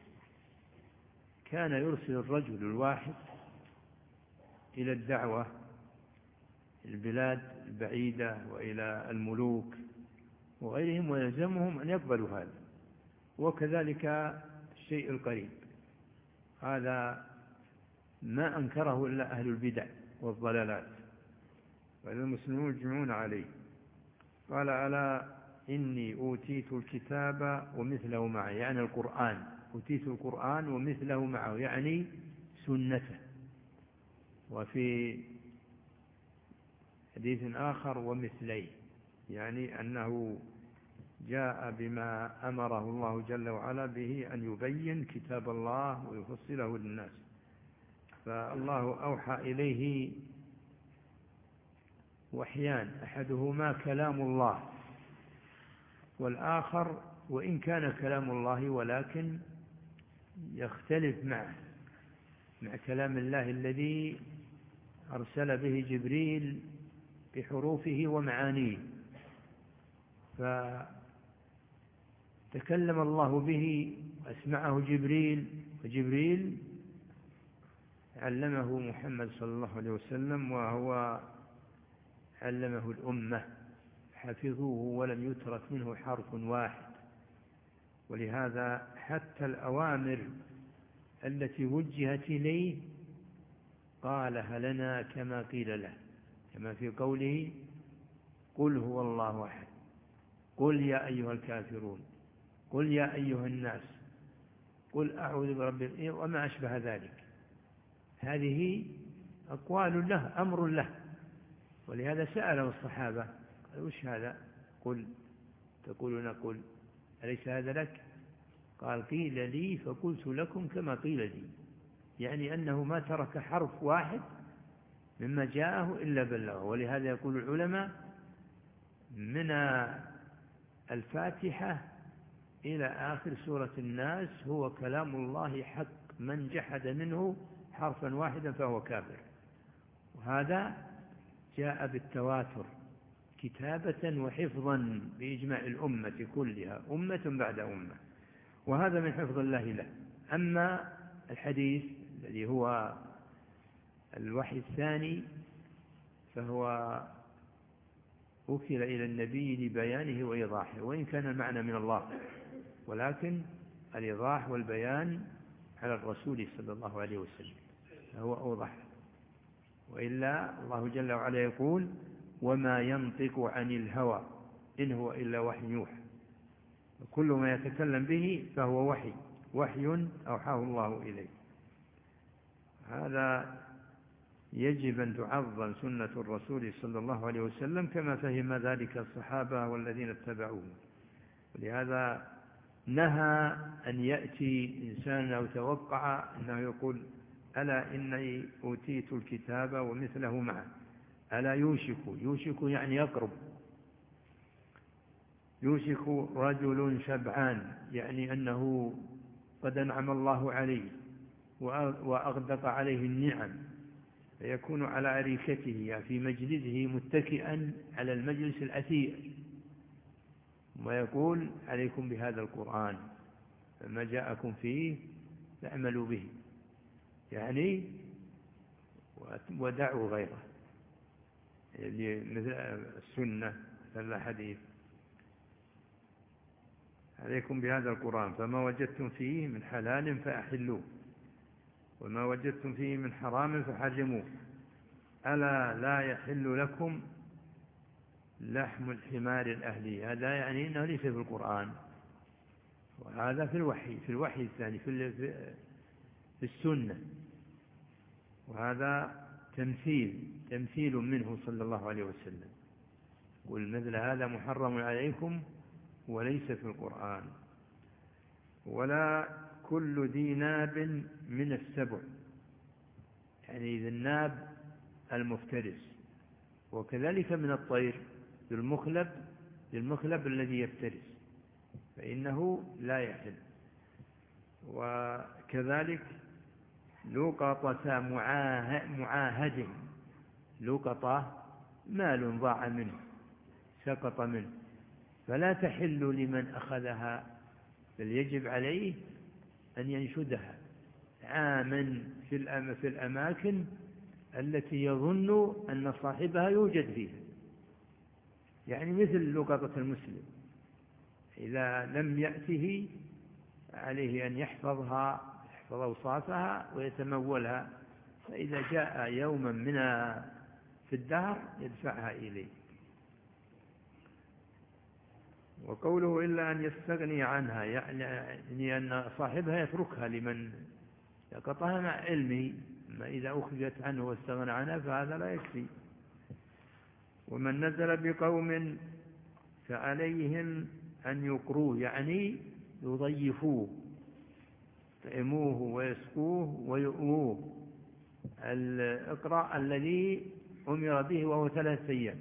كان يرسل الرجل الواحد إلى الدعوة البلاد البعيدة وإلى الملوك وغيرهم، ويلزمهم أن يقبلوا هذا. وكذلك الشيء القريب، هذا ما أنكره إلا أهل البدع والضلالات، والمسلمون يجمعون عليه. قال: ألا إني أوتيت الكتاب ومثله معه، يعني القرآن، أوتيت القرآن ومثله معه يعني سنته. وفي حديث آخر ومثليه، يعني أنه جاء بما أمره الله جل وعلا به، أن يبين كتاب الله ويفصله للناس. فالله أوحى إليه وحيان، أحدهما كلام الله، والآخر وإن كان كلام الله ولكن يختلف مع كلام الله الذي أرسل به جبريل بحروفه ومعانيه. فتكلم الله به وأسمعه جبريل، وجبريل علمه محمد صلى الله عليه وسلم، وهو علمه الأمة، حفظوه ولم يترك منه حرف واحد. ولهذا حتى الأوامر التي وجهت إليه قالها لنا كما قيل له، كما في قوله: قل هو الله أحد، قل يا أيها الكافرون، قل يا أيها الناس، قل أعوذ برب الإيه، وما أشبه ذلك. هذه أقوال له، أمر له. ولهذا سأله الصحابة: وش هذا؟ قل، تقولون قل، أليس هذا لك؟ قال: قيل لي فقلت لكم كما قيل لي، يعني أنه ما ترك حرف واحد مما جاءه إلا بلغه. ولهذا يقول العلماء: من الفاتحة إلى آخر سورة الناس هو كلام الله حق، من جحد منه حرفا واحدا فهو كافر. وهذا جاء بالتواتر كتابة وحفظا بإجماع الأمة كلها، أمة بعد أمة، وهذا من حفظ الله له. أما الحديث الذي هو الوحي الثاني فهو وكل إلى النبي لبيانه وإيضاحه، وإن كان المعنى من الله، ولكن الإيضاح والبيان على الرسول صلى الله عليه وسلم، فهو أوضح وإلا الله جل وعلا يقول وما ينطق عن الهوى إن هو إلا وحي يوحى، وكل ما يتكلم به فهو وحي أوحاه الله إليه. هذا يجب أن تعظم سنة الرسول صلى الله عليه وسلم كما فهم ذلك الصحابة والذين اتبعوه. ولهذا نهى أن يأتي إنسان أو توقع أنه يقول ألا إني أوتيت الكتاب ومثله معه، ألا يوشك يعني يقرب، يوشك رجل شبعان يعني أنه قد أنعم الله عليه وأغدق عليه النعم، فيكون على أريكته في مجلسه متكئا على المجلس الأثير، ويقول عليكم بهذا القرآن فما جاءكم فيه فاعملوا به، يعني ودعوا غيره، مثل السنة مثل الحديث عليكم بهذا القرآن فما وجدتم فيه من حلال فأحلوه وما وجدتم فيه من حرام فحرموه، ألا لا يحل لكم لحم الحمار الأهلي. هذا يعني أنه ليس في القرآن، وهذا في الوحي الثاني في السنة، وهذا تمثيل منه صلى الله عليه وسلم، والمثل هذا محرم عليكم وليس في القرآن. ولا كل ذي ناب من السبع، يعني ذي الناب المفترس، وكذلك من الطير للمخلب الذي يفترس فإنه لا يحل. وكذلك لقطة معاهد، لقطة مال ضاع منه سقط منه فلا تحل لمن أخذها، بل يجب عليه أن ينشدها عاما في الأماكن التي يظن أن صاحبها يوجد فيها، يعني مثل لقطة المسلم إذا لم يأته عليه أن يحفظ أوصافها ويتمولها، فإذا جاء يوما في الدهر يدفعها إليه. وقوله إلا أن يستغني عنها يعني أن صاحبها يتركها لمن يقطعها مع علمه، أما إذا أخذت عنه واستغنى عنها فهذا لا يكفي. ومن نزل بقوم فعليهم أن يقروه يعني يضيفوه، يطعموه ويسقوه ويؤووه، الإقراء الذي أمر به وهو 3 أيام،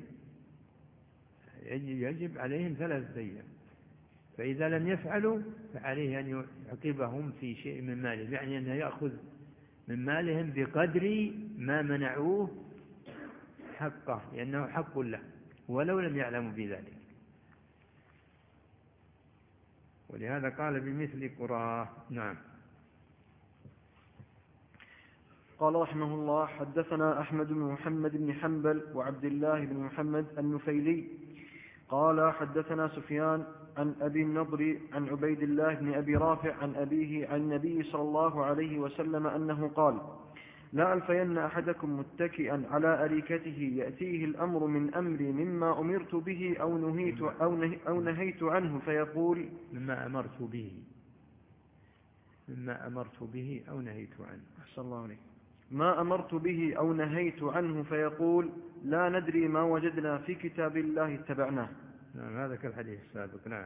يجب عليهم 3 أيام، فإذا لم يفعلوا فعليه أن يعقبهم في شيء من ماله، يعني أنه يأخذ من مالهم بقدر ما منعوه حقه، لأنه حق له ولو لم يعلموا بذلك. ولهذا قال بمثل قراه. نعم. قال رحمه الله حدثنا أحمد بن محمد بن حنبل وعبد الله بن محمد النفيلي قال حدثنا سفيان عن أبي النضر عن عبيد الله بن أبي رافع عن أبيه عن النبي صلى الله عليه وسلم أنه قال لا ألفين أحدكم متكئا على أريكته يأتيه الأمر من أمري مما أمرت به أو نهيت عنه فيقول مما أمرت به أو نهيت عنه. أحسن الله عليك. ما أمرت به أو نهيت عنه فيقول لا ندري ما وجدنا في كتاب الله اتبعناه. نعم هذا كالحديث السابق. نعم.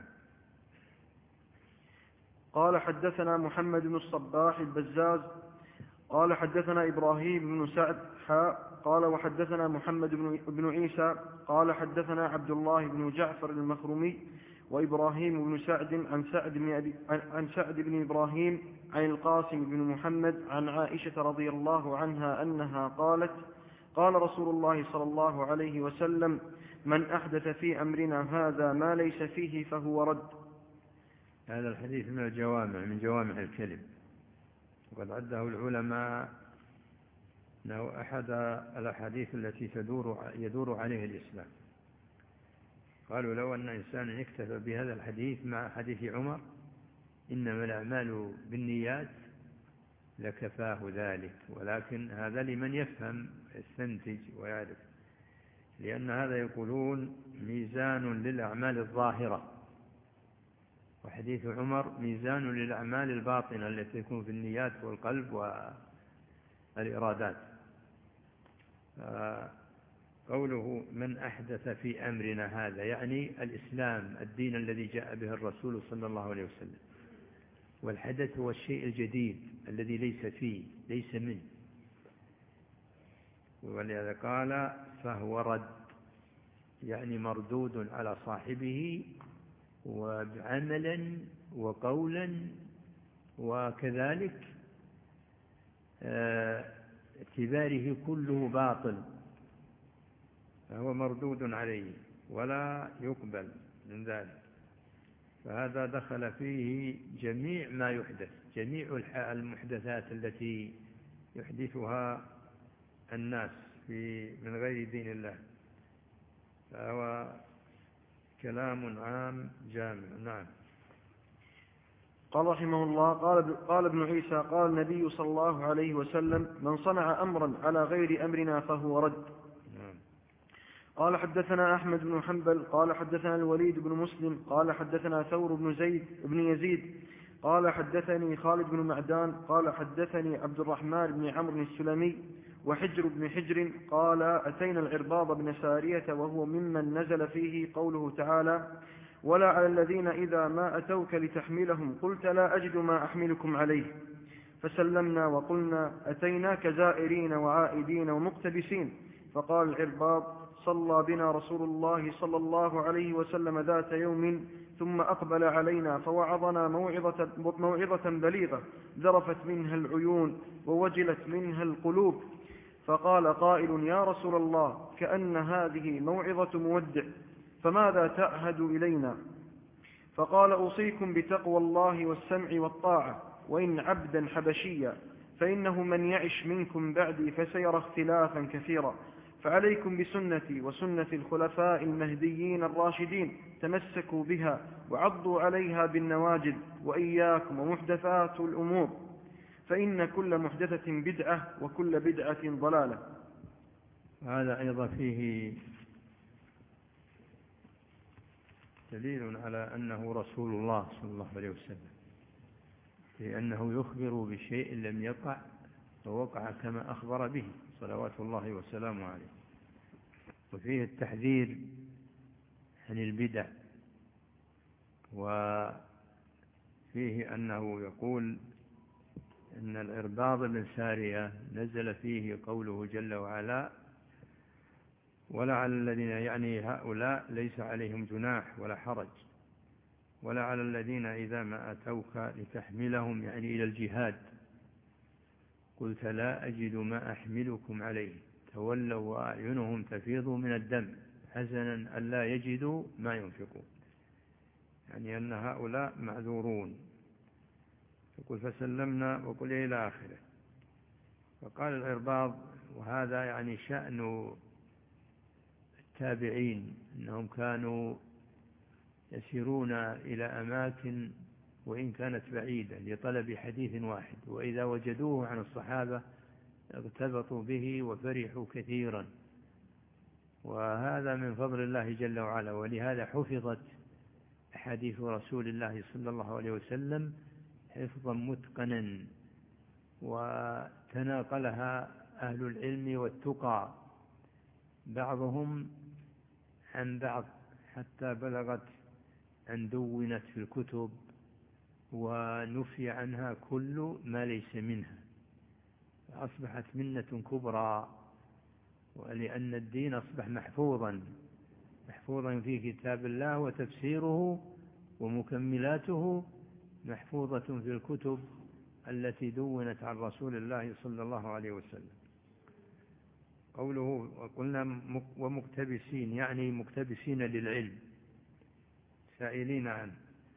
قال حدثنا محمد بن الصباح البزاز قال حدثنا إبراهيم بن سعد قال وحدثنا محمد بن عيسى قال حدثنا عبد الله بن جعفر المخرمي وإبراهيم بن سعد عن سعد بن إبراهيم عن القاسم بن محمد عن عائشة رضي الله عنها أنها قالت قال رسول الله صلى الله عليه وسلم من أحدث في أمرنا هذا ما ليس فيه فهو رد. هذا الحديث من جوامع الكلم، وقد عده العلماء أنه أحد الأحاديث التي يدور عليه الإسلام. قالوا لو أن إنسانا اكتفى بهذا الحديث مع حديث عمر إنما الأعمال بالنيات لكفاه ذلك، ولكن هذا لمن يفهم يستنتج ويعرف، لأن هذا يقولون ميزان للأعمال الظاهرة، وحديث عمر ميزان للأعمال الباطنة التي تكون في النيات والقلب والإرادات. قوله من أحدث في أمرنا هذا يعني الإسلام، الدين الذي جاء به الرسول صلى الله عليه وسلم، والحدث هو الشيء الجديد الذي ليس فيه ليس منه، ولهذا قال فهو رد، يعني مردود على صاحبه وعملا وقولا، وكذلك اعتباره كله باطل، فهو مردود عليه ولا يقبل من ذلك. فهذا دخل فيه جميع ما يحدث، جميع المحدثات التي يحدثها الناس من غير دين الله، فهو كلام عام جامع. نعم. قال رحمه الله قال ابن عيسى قال النبي صلى الله عليه وسلم من صنع أمرا على غير أمرنا فهو رد. نعم. قال حدثنا أحمد بن حنبل قال حدثنا الوليد بن مسلم قال حدثنا ثور بن يزيد قال حدثني خالد بن معدان قال حدثني عبد الرحمن بن عمرو السلمي وحجر بن حجر قال أتينا العرباض بن سارية وهو ممن نزل فيه قوله تعالى ولا على الذين إذا ما أتوك لتحملهم قلت لا أجد ما أحملكم عليه فسلمنا وقلنا أتيناك زائرين وعائدين ومقتبسين. فقال العرباض صلى بنا رسول الله صلى الله عليه وسلم ذات يوم ثم أقبل علينا فوعظنا موعظة بليغة ذرفت منها العيون ووجلت منها القلوب. فقال قائل يا رسول الله كأن هذه موعظة مودع فماذا تعهد إلينا؟ فقال أوصيكم بتقوى الله والسمع والطاعة وإن عبدا حبشيا فإنه من يعش منكم بعدي فسيرى اختلافا كثيرا فعليكم بسنتي وسنة الخلفاء المهديين الراشدين تمسكوا بها وعضوا عليها بالنواجذ وإياكم ومحدثات الأمور فإن كل محدثة بدعة وكل بدعة ضلالة. هذا أيضا فيه دليل على أنه رسول الله صلى الله عليه وسلم، لأنه يخبر بشيء لم يقع ووقع كما أخبر به صلوات الله وسلامه عليه. وفيه التحذير عن البدع، وفيه أنه يقول إن العرباض بن سارية نزل فيه قوله جل وعلا ولا على الذين يعني هؤلاء ليس عليهم جناح ولا حرج ولا على الذين إذا ما أتوك لتحملهم يعني إلى الجهاد قلت لا أجد ما أحملكم عليه تولوا وأعينهم تفيض من الدم حزنا ألا يجدوا ما ينفقون، يعني أن هؤلاء معذورون. يقول فسلمنا وقل إلى آخره. فقال العرباض وهذا يعني شأن التابعين أنهم كانوا يسيرون إلى أماكن وإن كانت بعيدة لطلب حديث واحد، وإذا وجدوه عن الصحابة ارتبطوا به وفرحوا كثيرا، وهذا من فضل الله جل وعلا. ولهذا حفظت أحاديث رسول الله صلى الله عليه وسلم حفظا متقنا، وتناقلها أهل العلم والتقى بعضهم عن بعض حتى بلغت أن دونت في الكتب ونفي عنها كل ما ليس منها، فأصبحت منة كبرى، ولأن الدين أصبح محفوظا في كتاب الله وتفسيره ومكملاته محفوظة في الكتب التي دونت عن رسول الله صلى الله عليه وسلم. قوله وقلنا ومقتبسين يعني مقتبسين للعلم سائلين عنه.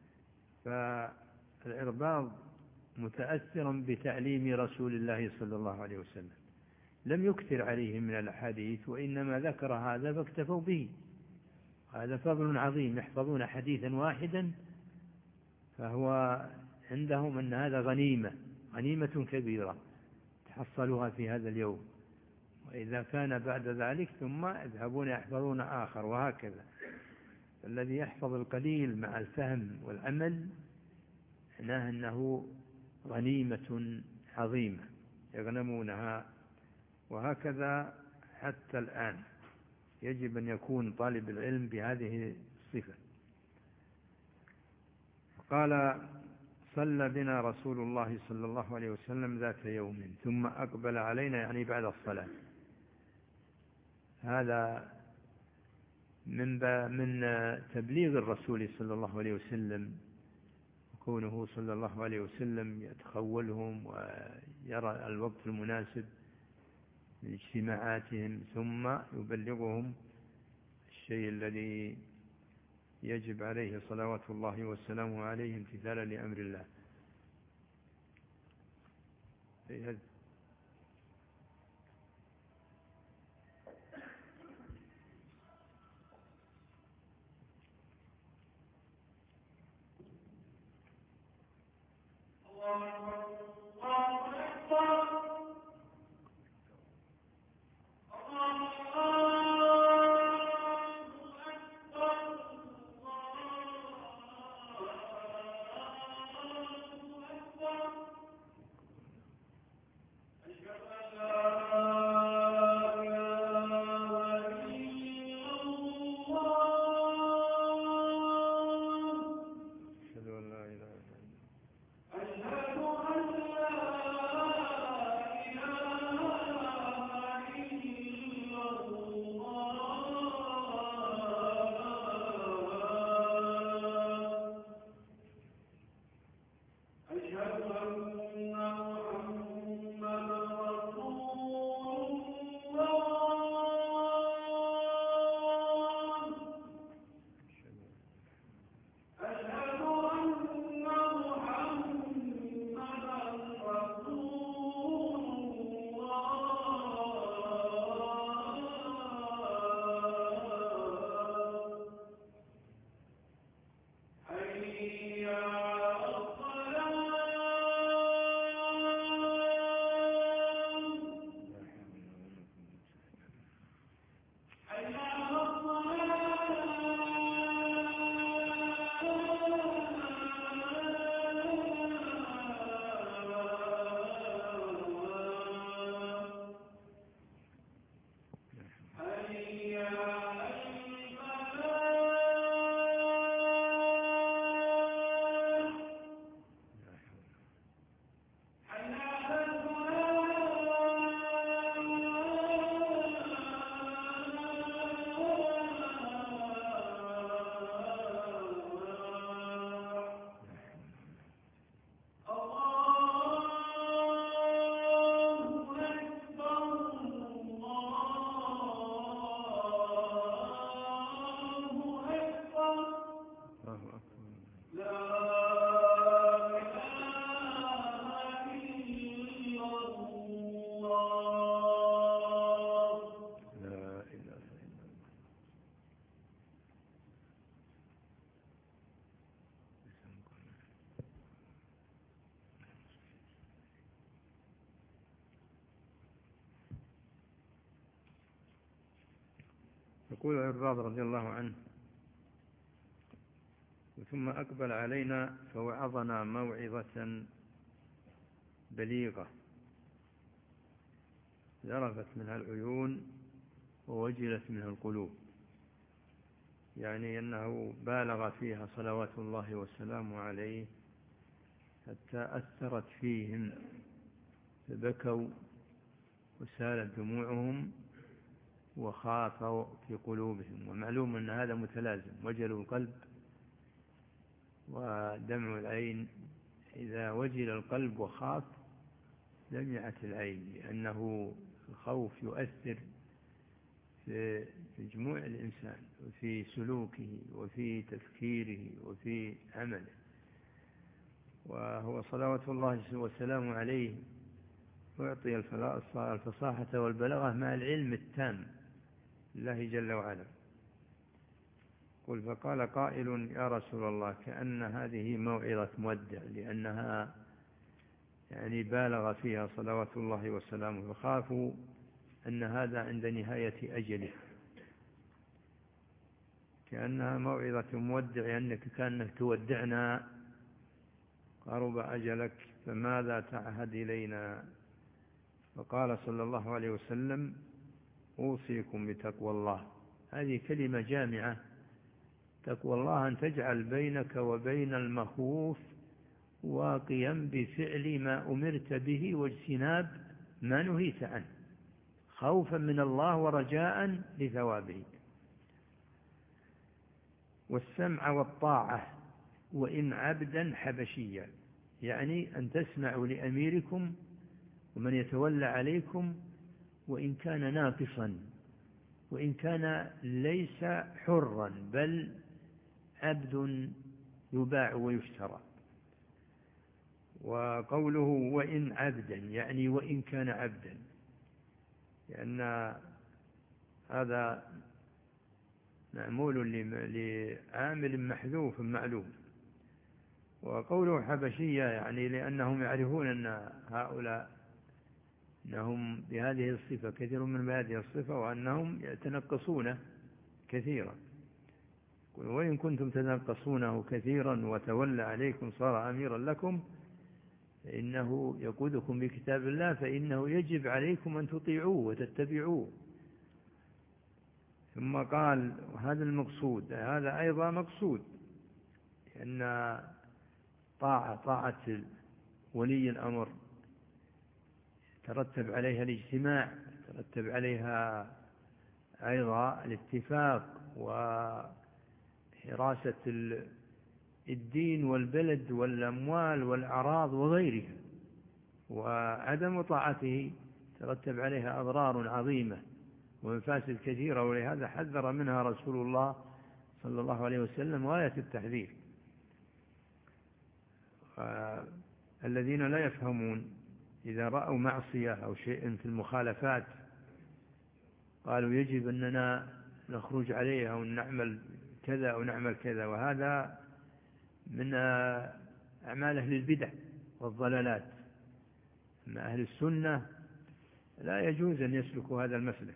فالعرباض متأثر بتعليم رسول الله صلى الله عليه وسلم، لم يكثر عليهم من الأحاديث وإنما ذكر هذا فاكتفوا به. هذا فضل عظيم، يحفظون حديثا واحدا فهو عندهم أن هذا غنيمة غنيمة كبيرة تحصلها في هذا اليوم، وإذا كان بعد ذلك ثم يذهبون يحفظون آخر، وهكذا. الذي يحفظ القليل مع الفهم والعمل معناه أنه غنيمة عظيمة يغنمونها. وهكذا حتى الآن يجب أن يكون طالب العلم بهذه الصفة. قال: صلى بنا رسول الله صلى الله عليه وسلم ذات يوم ثم أقبل علينا، يعني بعد الصلاة. هذا من تبليغ الرسول صلى الله عليه وسلم، وكونه صلى الله عليه وسلم يتخولهم ويرى الوقت المناسب لاجتماعاتهم، ثم يبلغهم الشيء الذي يجب عليه صلوات الله وسلامه عليه امتثالا لأمر الله. يقول العرباض رضي الله عنه: ثم أقبل علينا فوعظنا موعظة بليغة ذرفت منها العيون ووجلت منها القلوب، يعني أنه بالغ فيها صلوات الله وسلامه عليه حتى أثرت فيهم فبكوا وسالت دموعهم وخافوا في قلوبهم. ومعلوم أن هذا متلازم، وجل القلب ودمع العين. إذا وجل القلب وخاف دمعت العين، لأنه الخوف يؤثر في جموع الإنسان وفي سلوكه وفي تفكيره وفي عمله. وهو صلوات الله وسلامه عليه يعطي الفصاحة والبلاغة مع العلم التام لله جل وعلا. قل: فقال قائل: يا رسول الله، كأن هذه موعظة مودع، لأنها يعني بالغ فيها صلوات الله وسلامه، وخافوا أن هذا عند نهاية أجله، كأنها موعظة مودع، أنك كأنك تودعنا، قرب أجلك فماذا تعهد إلينا؟ فقال صلى الله عليه وسلم: أوصيكم بتقوى الله. هذه كلمة جامعة. تقوى الله أن تجعل بينك وبين المخوف واقيا بفعل ما أمرت به واجتناب ما نهيت عنه، خوفا من الله ورجاء لثوابه. والسمع والطاعة وإن عبدا حبشيا، يعني أن تسمعوا لأميركم ومن يتولى عليكم وإن كان ناقصا، وإن كان ليس حرا بل عبد يباع ويشترى. وقوله وإن عبدا يعني وإن كان عبدا، لأن هذا معمول لعامل محذوف معلوم. وقوله حبشية يعني لأنهم يعرفون أن هؤلاء أنهم بهذه الصفة، كثير من بهذه الصفة، وأنهم يتنقصون كثيرا. وإن كنتم تنقصونه كثيرا وتولى عليكم صار أميرا لكم، فإنه يقودكم بكتاب الله، فإنه يجب عليكم أن تطيعوه وتتبعوه. ثم قال: وهذا المقصود، هذا أيضا مقصود، لأن طاعة ولي الأمر ترتب عليها الاجتماع، ترتب عليها أيضا الاتفاق وحراسة الدين والبلد والأموال والأعراض وغيرها. وعدم طاعته ترتب عليها أضرار عظيمة ومفاسد كثيرة، ولهذا حذر منها رسول الله صلى الله عليه وسلم غاية التحذير. الذين لا يفهمون إذا رأوا معصية أو شيء في المخالفات قالوا يجب أننا نخرج عليها ونعمل كذا ونعمل كذا، وهذا من أعمال أهل البدع والضلالات. أما أهل السنة لا يجوز أن يسلكوا هذا المسلك.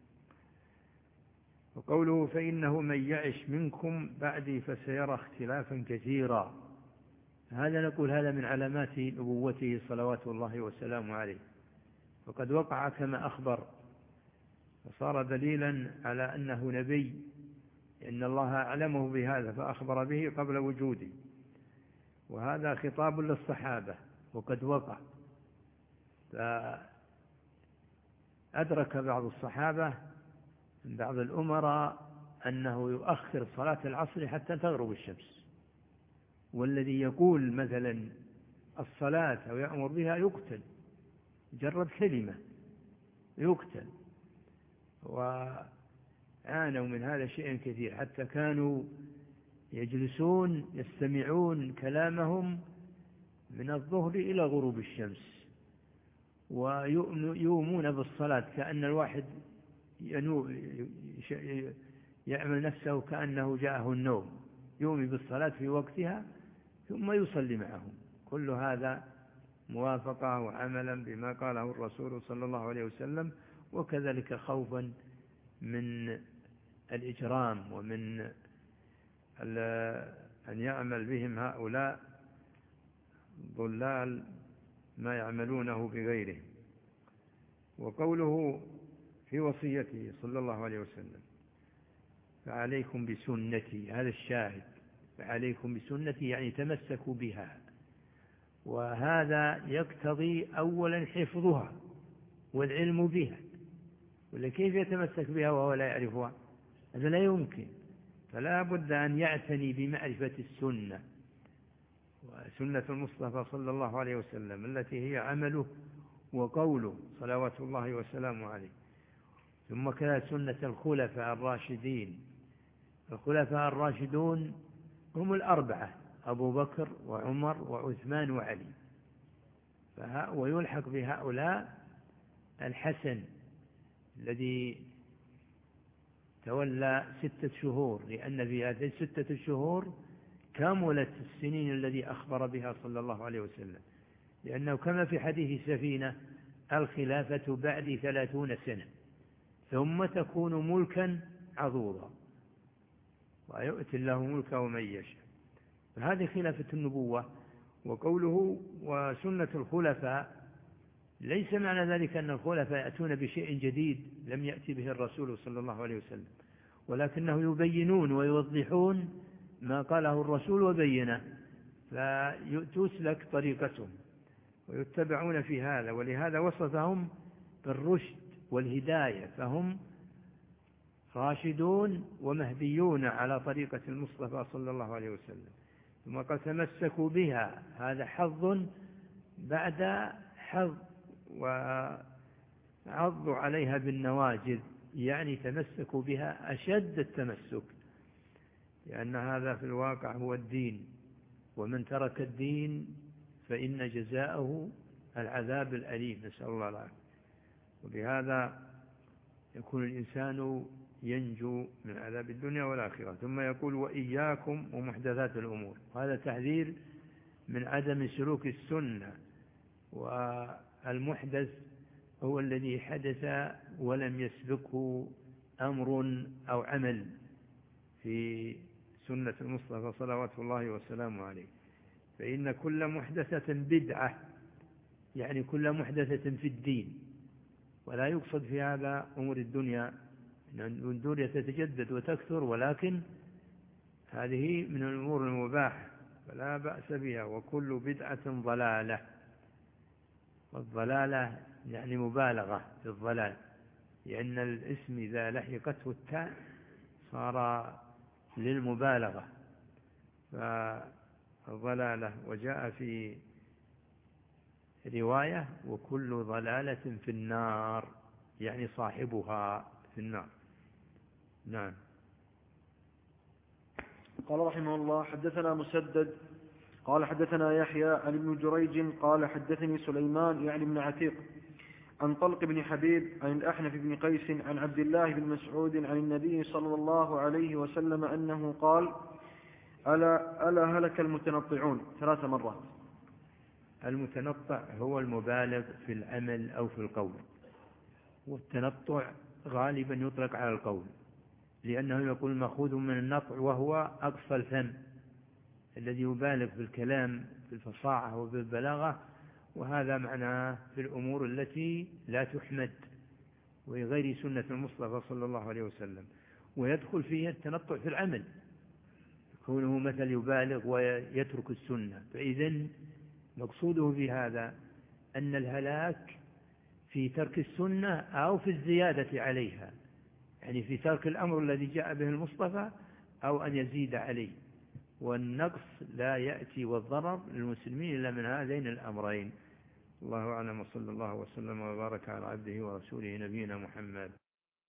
وقوله: فإنه من يعش منكم بعدي فسيرى اختلافا كثيرا. هذا نقول هذا من علامات نبوته صلوات الله وسلامه عليه، وقد وقع كما أخبر، فصار دليلا على أنه نبي، إن الله أعلمه بهذا فأخبر به قبل وجوده. وهذا خطاب للصحابة، وقد وقع. فأدرك بعض الصحابة من بعض الأمراء أنه يؤخر صلاة العصر حتى تغرب الشمس، والذي يقول مثلا الصلاة أو يأمر بها يقتل، جرد كلمة يقتل. وعانوا من هذا شيء كثير، حتى كانوا يجلسون يستمعون كلامهم من الظهر إلى غروب الشمس، ويؤمون بالصلاة كأن الواحد يعمل نفسه كأنه جاءه النوم، يؤمن بالصلاة في وقتها ثم يصلي معهم. كل هذا موافقة وعملا بما قاله الرسول صلى الله عليه وسلم، وكذلك خوفا من الإجرام ومن أن يعمل بهم هؤلاء ضلال ما يعملونه بغيره. وقوله في وصيته صلى الله عليه وسلم: فعليكم بسنتي، هذا الشاهد، فعليكم بسنتي يعني تمسكوا بها. وهذا يقتضي أولا حفظها والعلم بها، ولا كيف يتمسك بها وهو لا يعرفها؟ هذا لا يمكن. فلا بد أن يعتني بمعرفة السنة، وسنة المصطفى صلى الله عليه وسلم التي هي عمله وقوله صلوات الله وسلامه عليه. ثم كذا سنة الخلفاء الراشدين. الخلفاء الراشدون هم الأربعة: أبو بكر وعمر وعثمان وعلي. ويلحق بهؤلاء الحسن الذي تولى 6 شهور، لأن في هذه 6 شهور كاملت السنين الذي أخبر بها صلى الله عليه وسلم. لأنه كما في حديث السفينة الخلافة بعد 30 سنة ثم تكون ملكا عضوضا ويؤتي الله ملكه من يشاء. فهذه خلافة النبوة. وقوله وسنة الخلفاء ليس معنى ذلك أن الخلفاء يأتون بشيء جديد لم يأتي به الرسول صلى الله عليه وسلم، ولكنه يبينون ويوضحون ما قاله الرسول وبينه، فيتسلك طريقتهم ويتبعون في هذا. ولهذا وصفهم بالرشد والهداية، فهم راشدون ومهديون على طريقة المصطفى صلى الله عليه وسلم. ثم قد تمسكوا بها، هذا حظ بعد حظ، وعضوا عليها بالنواجذ، يعني تمسكوا بها أشد التمسك، لأن هذا في الواقع هو الدين، ومن ترك الدين فإن جزاءه العذاب الأليم، نسأل الله العافية. وبهذا يكون الإنسان ينجو من عذاب الدنيا والآخرة. ثم يقول وإياكم ومحدثات الأمور، هذا تحذير من عدم سلوك السنة. والمحدث هو الذي حدث ولم يسبقه أمر أو عمل في سنة المصطفى صلوات الله وسلامه عليه. فإن كل محدثة بدعة، يعني كل محدثة في الدين، ولا يقصد في هذا أمور الدنيا، إن الدنيا تتجدد وتكثر، ولكن هذه من الأمور المباحة فلا بأس بها. وكل بدعة ضلالة، والضلالة يعني مبالغة في الضلال، لأن الاسم إذا لحقته التاء صار للمبالغة، فالضلالة. وجاء في رواية وكل ضلالة في النار، يعني صاحبها في النار. نعم. قال رحمه الله حدثنا مسدد قال حدثنا يحيى عن ابن جريج قال حدثني سليمان يعني ابن عتيق عن طلق بن حبيب عن الأحنف بن قيس عن عبد الله بن مسعود عن النبي صلى الله عليه وسلم أنه قال ألا هلك المتنطعون 3 مرات. المتنطع هو المبالغ في العمل أو في القول، والتنطع غالبا يطلق على القول، لأنه يقول مأخوذ من النطع وهو أقصى الفم الذي يبالغ في الكلام في الفصاحة وبالبلاغة، وهذا معناه في الأمور التي لا تحمد وغير سنة المصطفى صلى الله عليه وسلم. ويدخل فيها التنطع في العمل، كونه مثل يبالغ ويترك السنة. فإذن مقصوده في هذا أن الهلاك في ترك السنة أو في الزيادة عليها، يعني في ترك الأمر الذي جاء به المصطفى أو أن يزيد عليه. والنقص لا يأتي والضرر للمسلمين إلا من هذين الأمرين. الله أعلم، وصلى الله وسلم وبارك على عبده ورسوله نبينا محمد.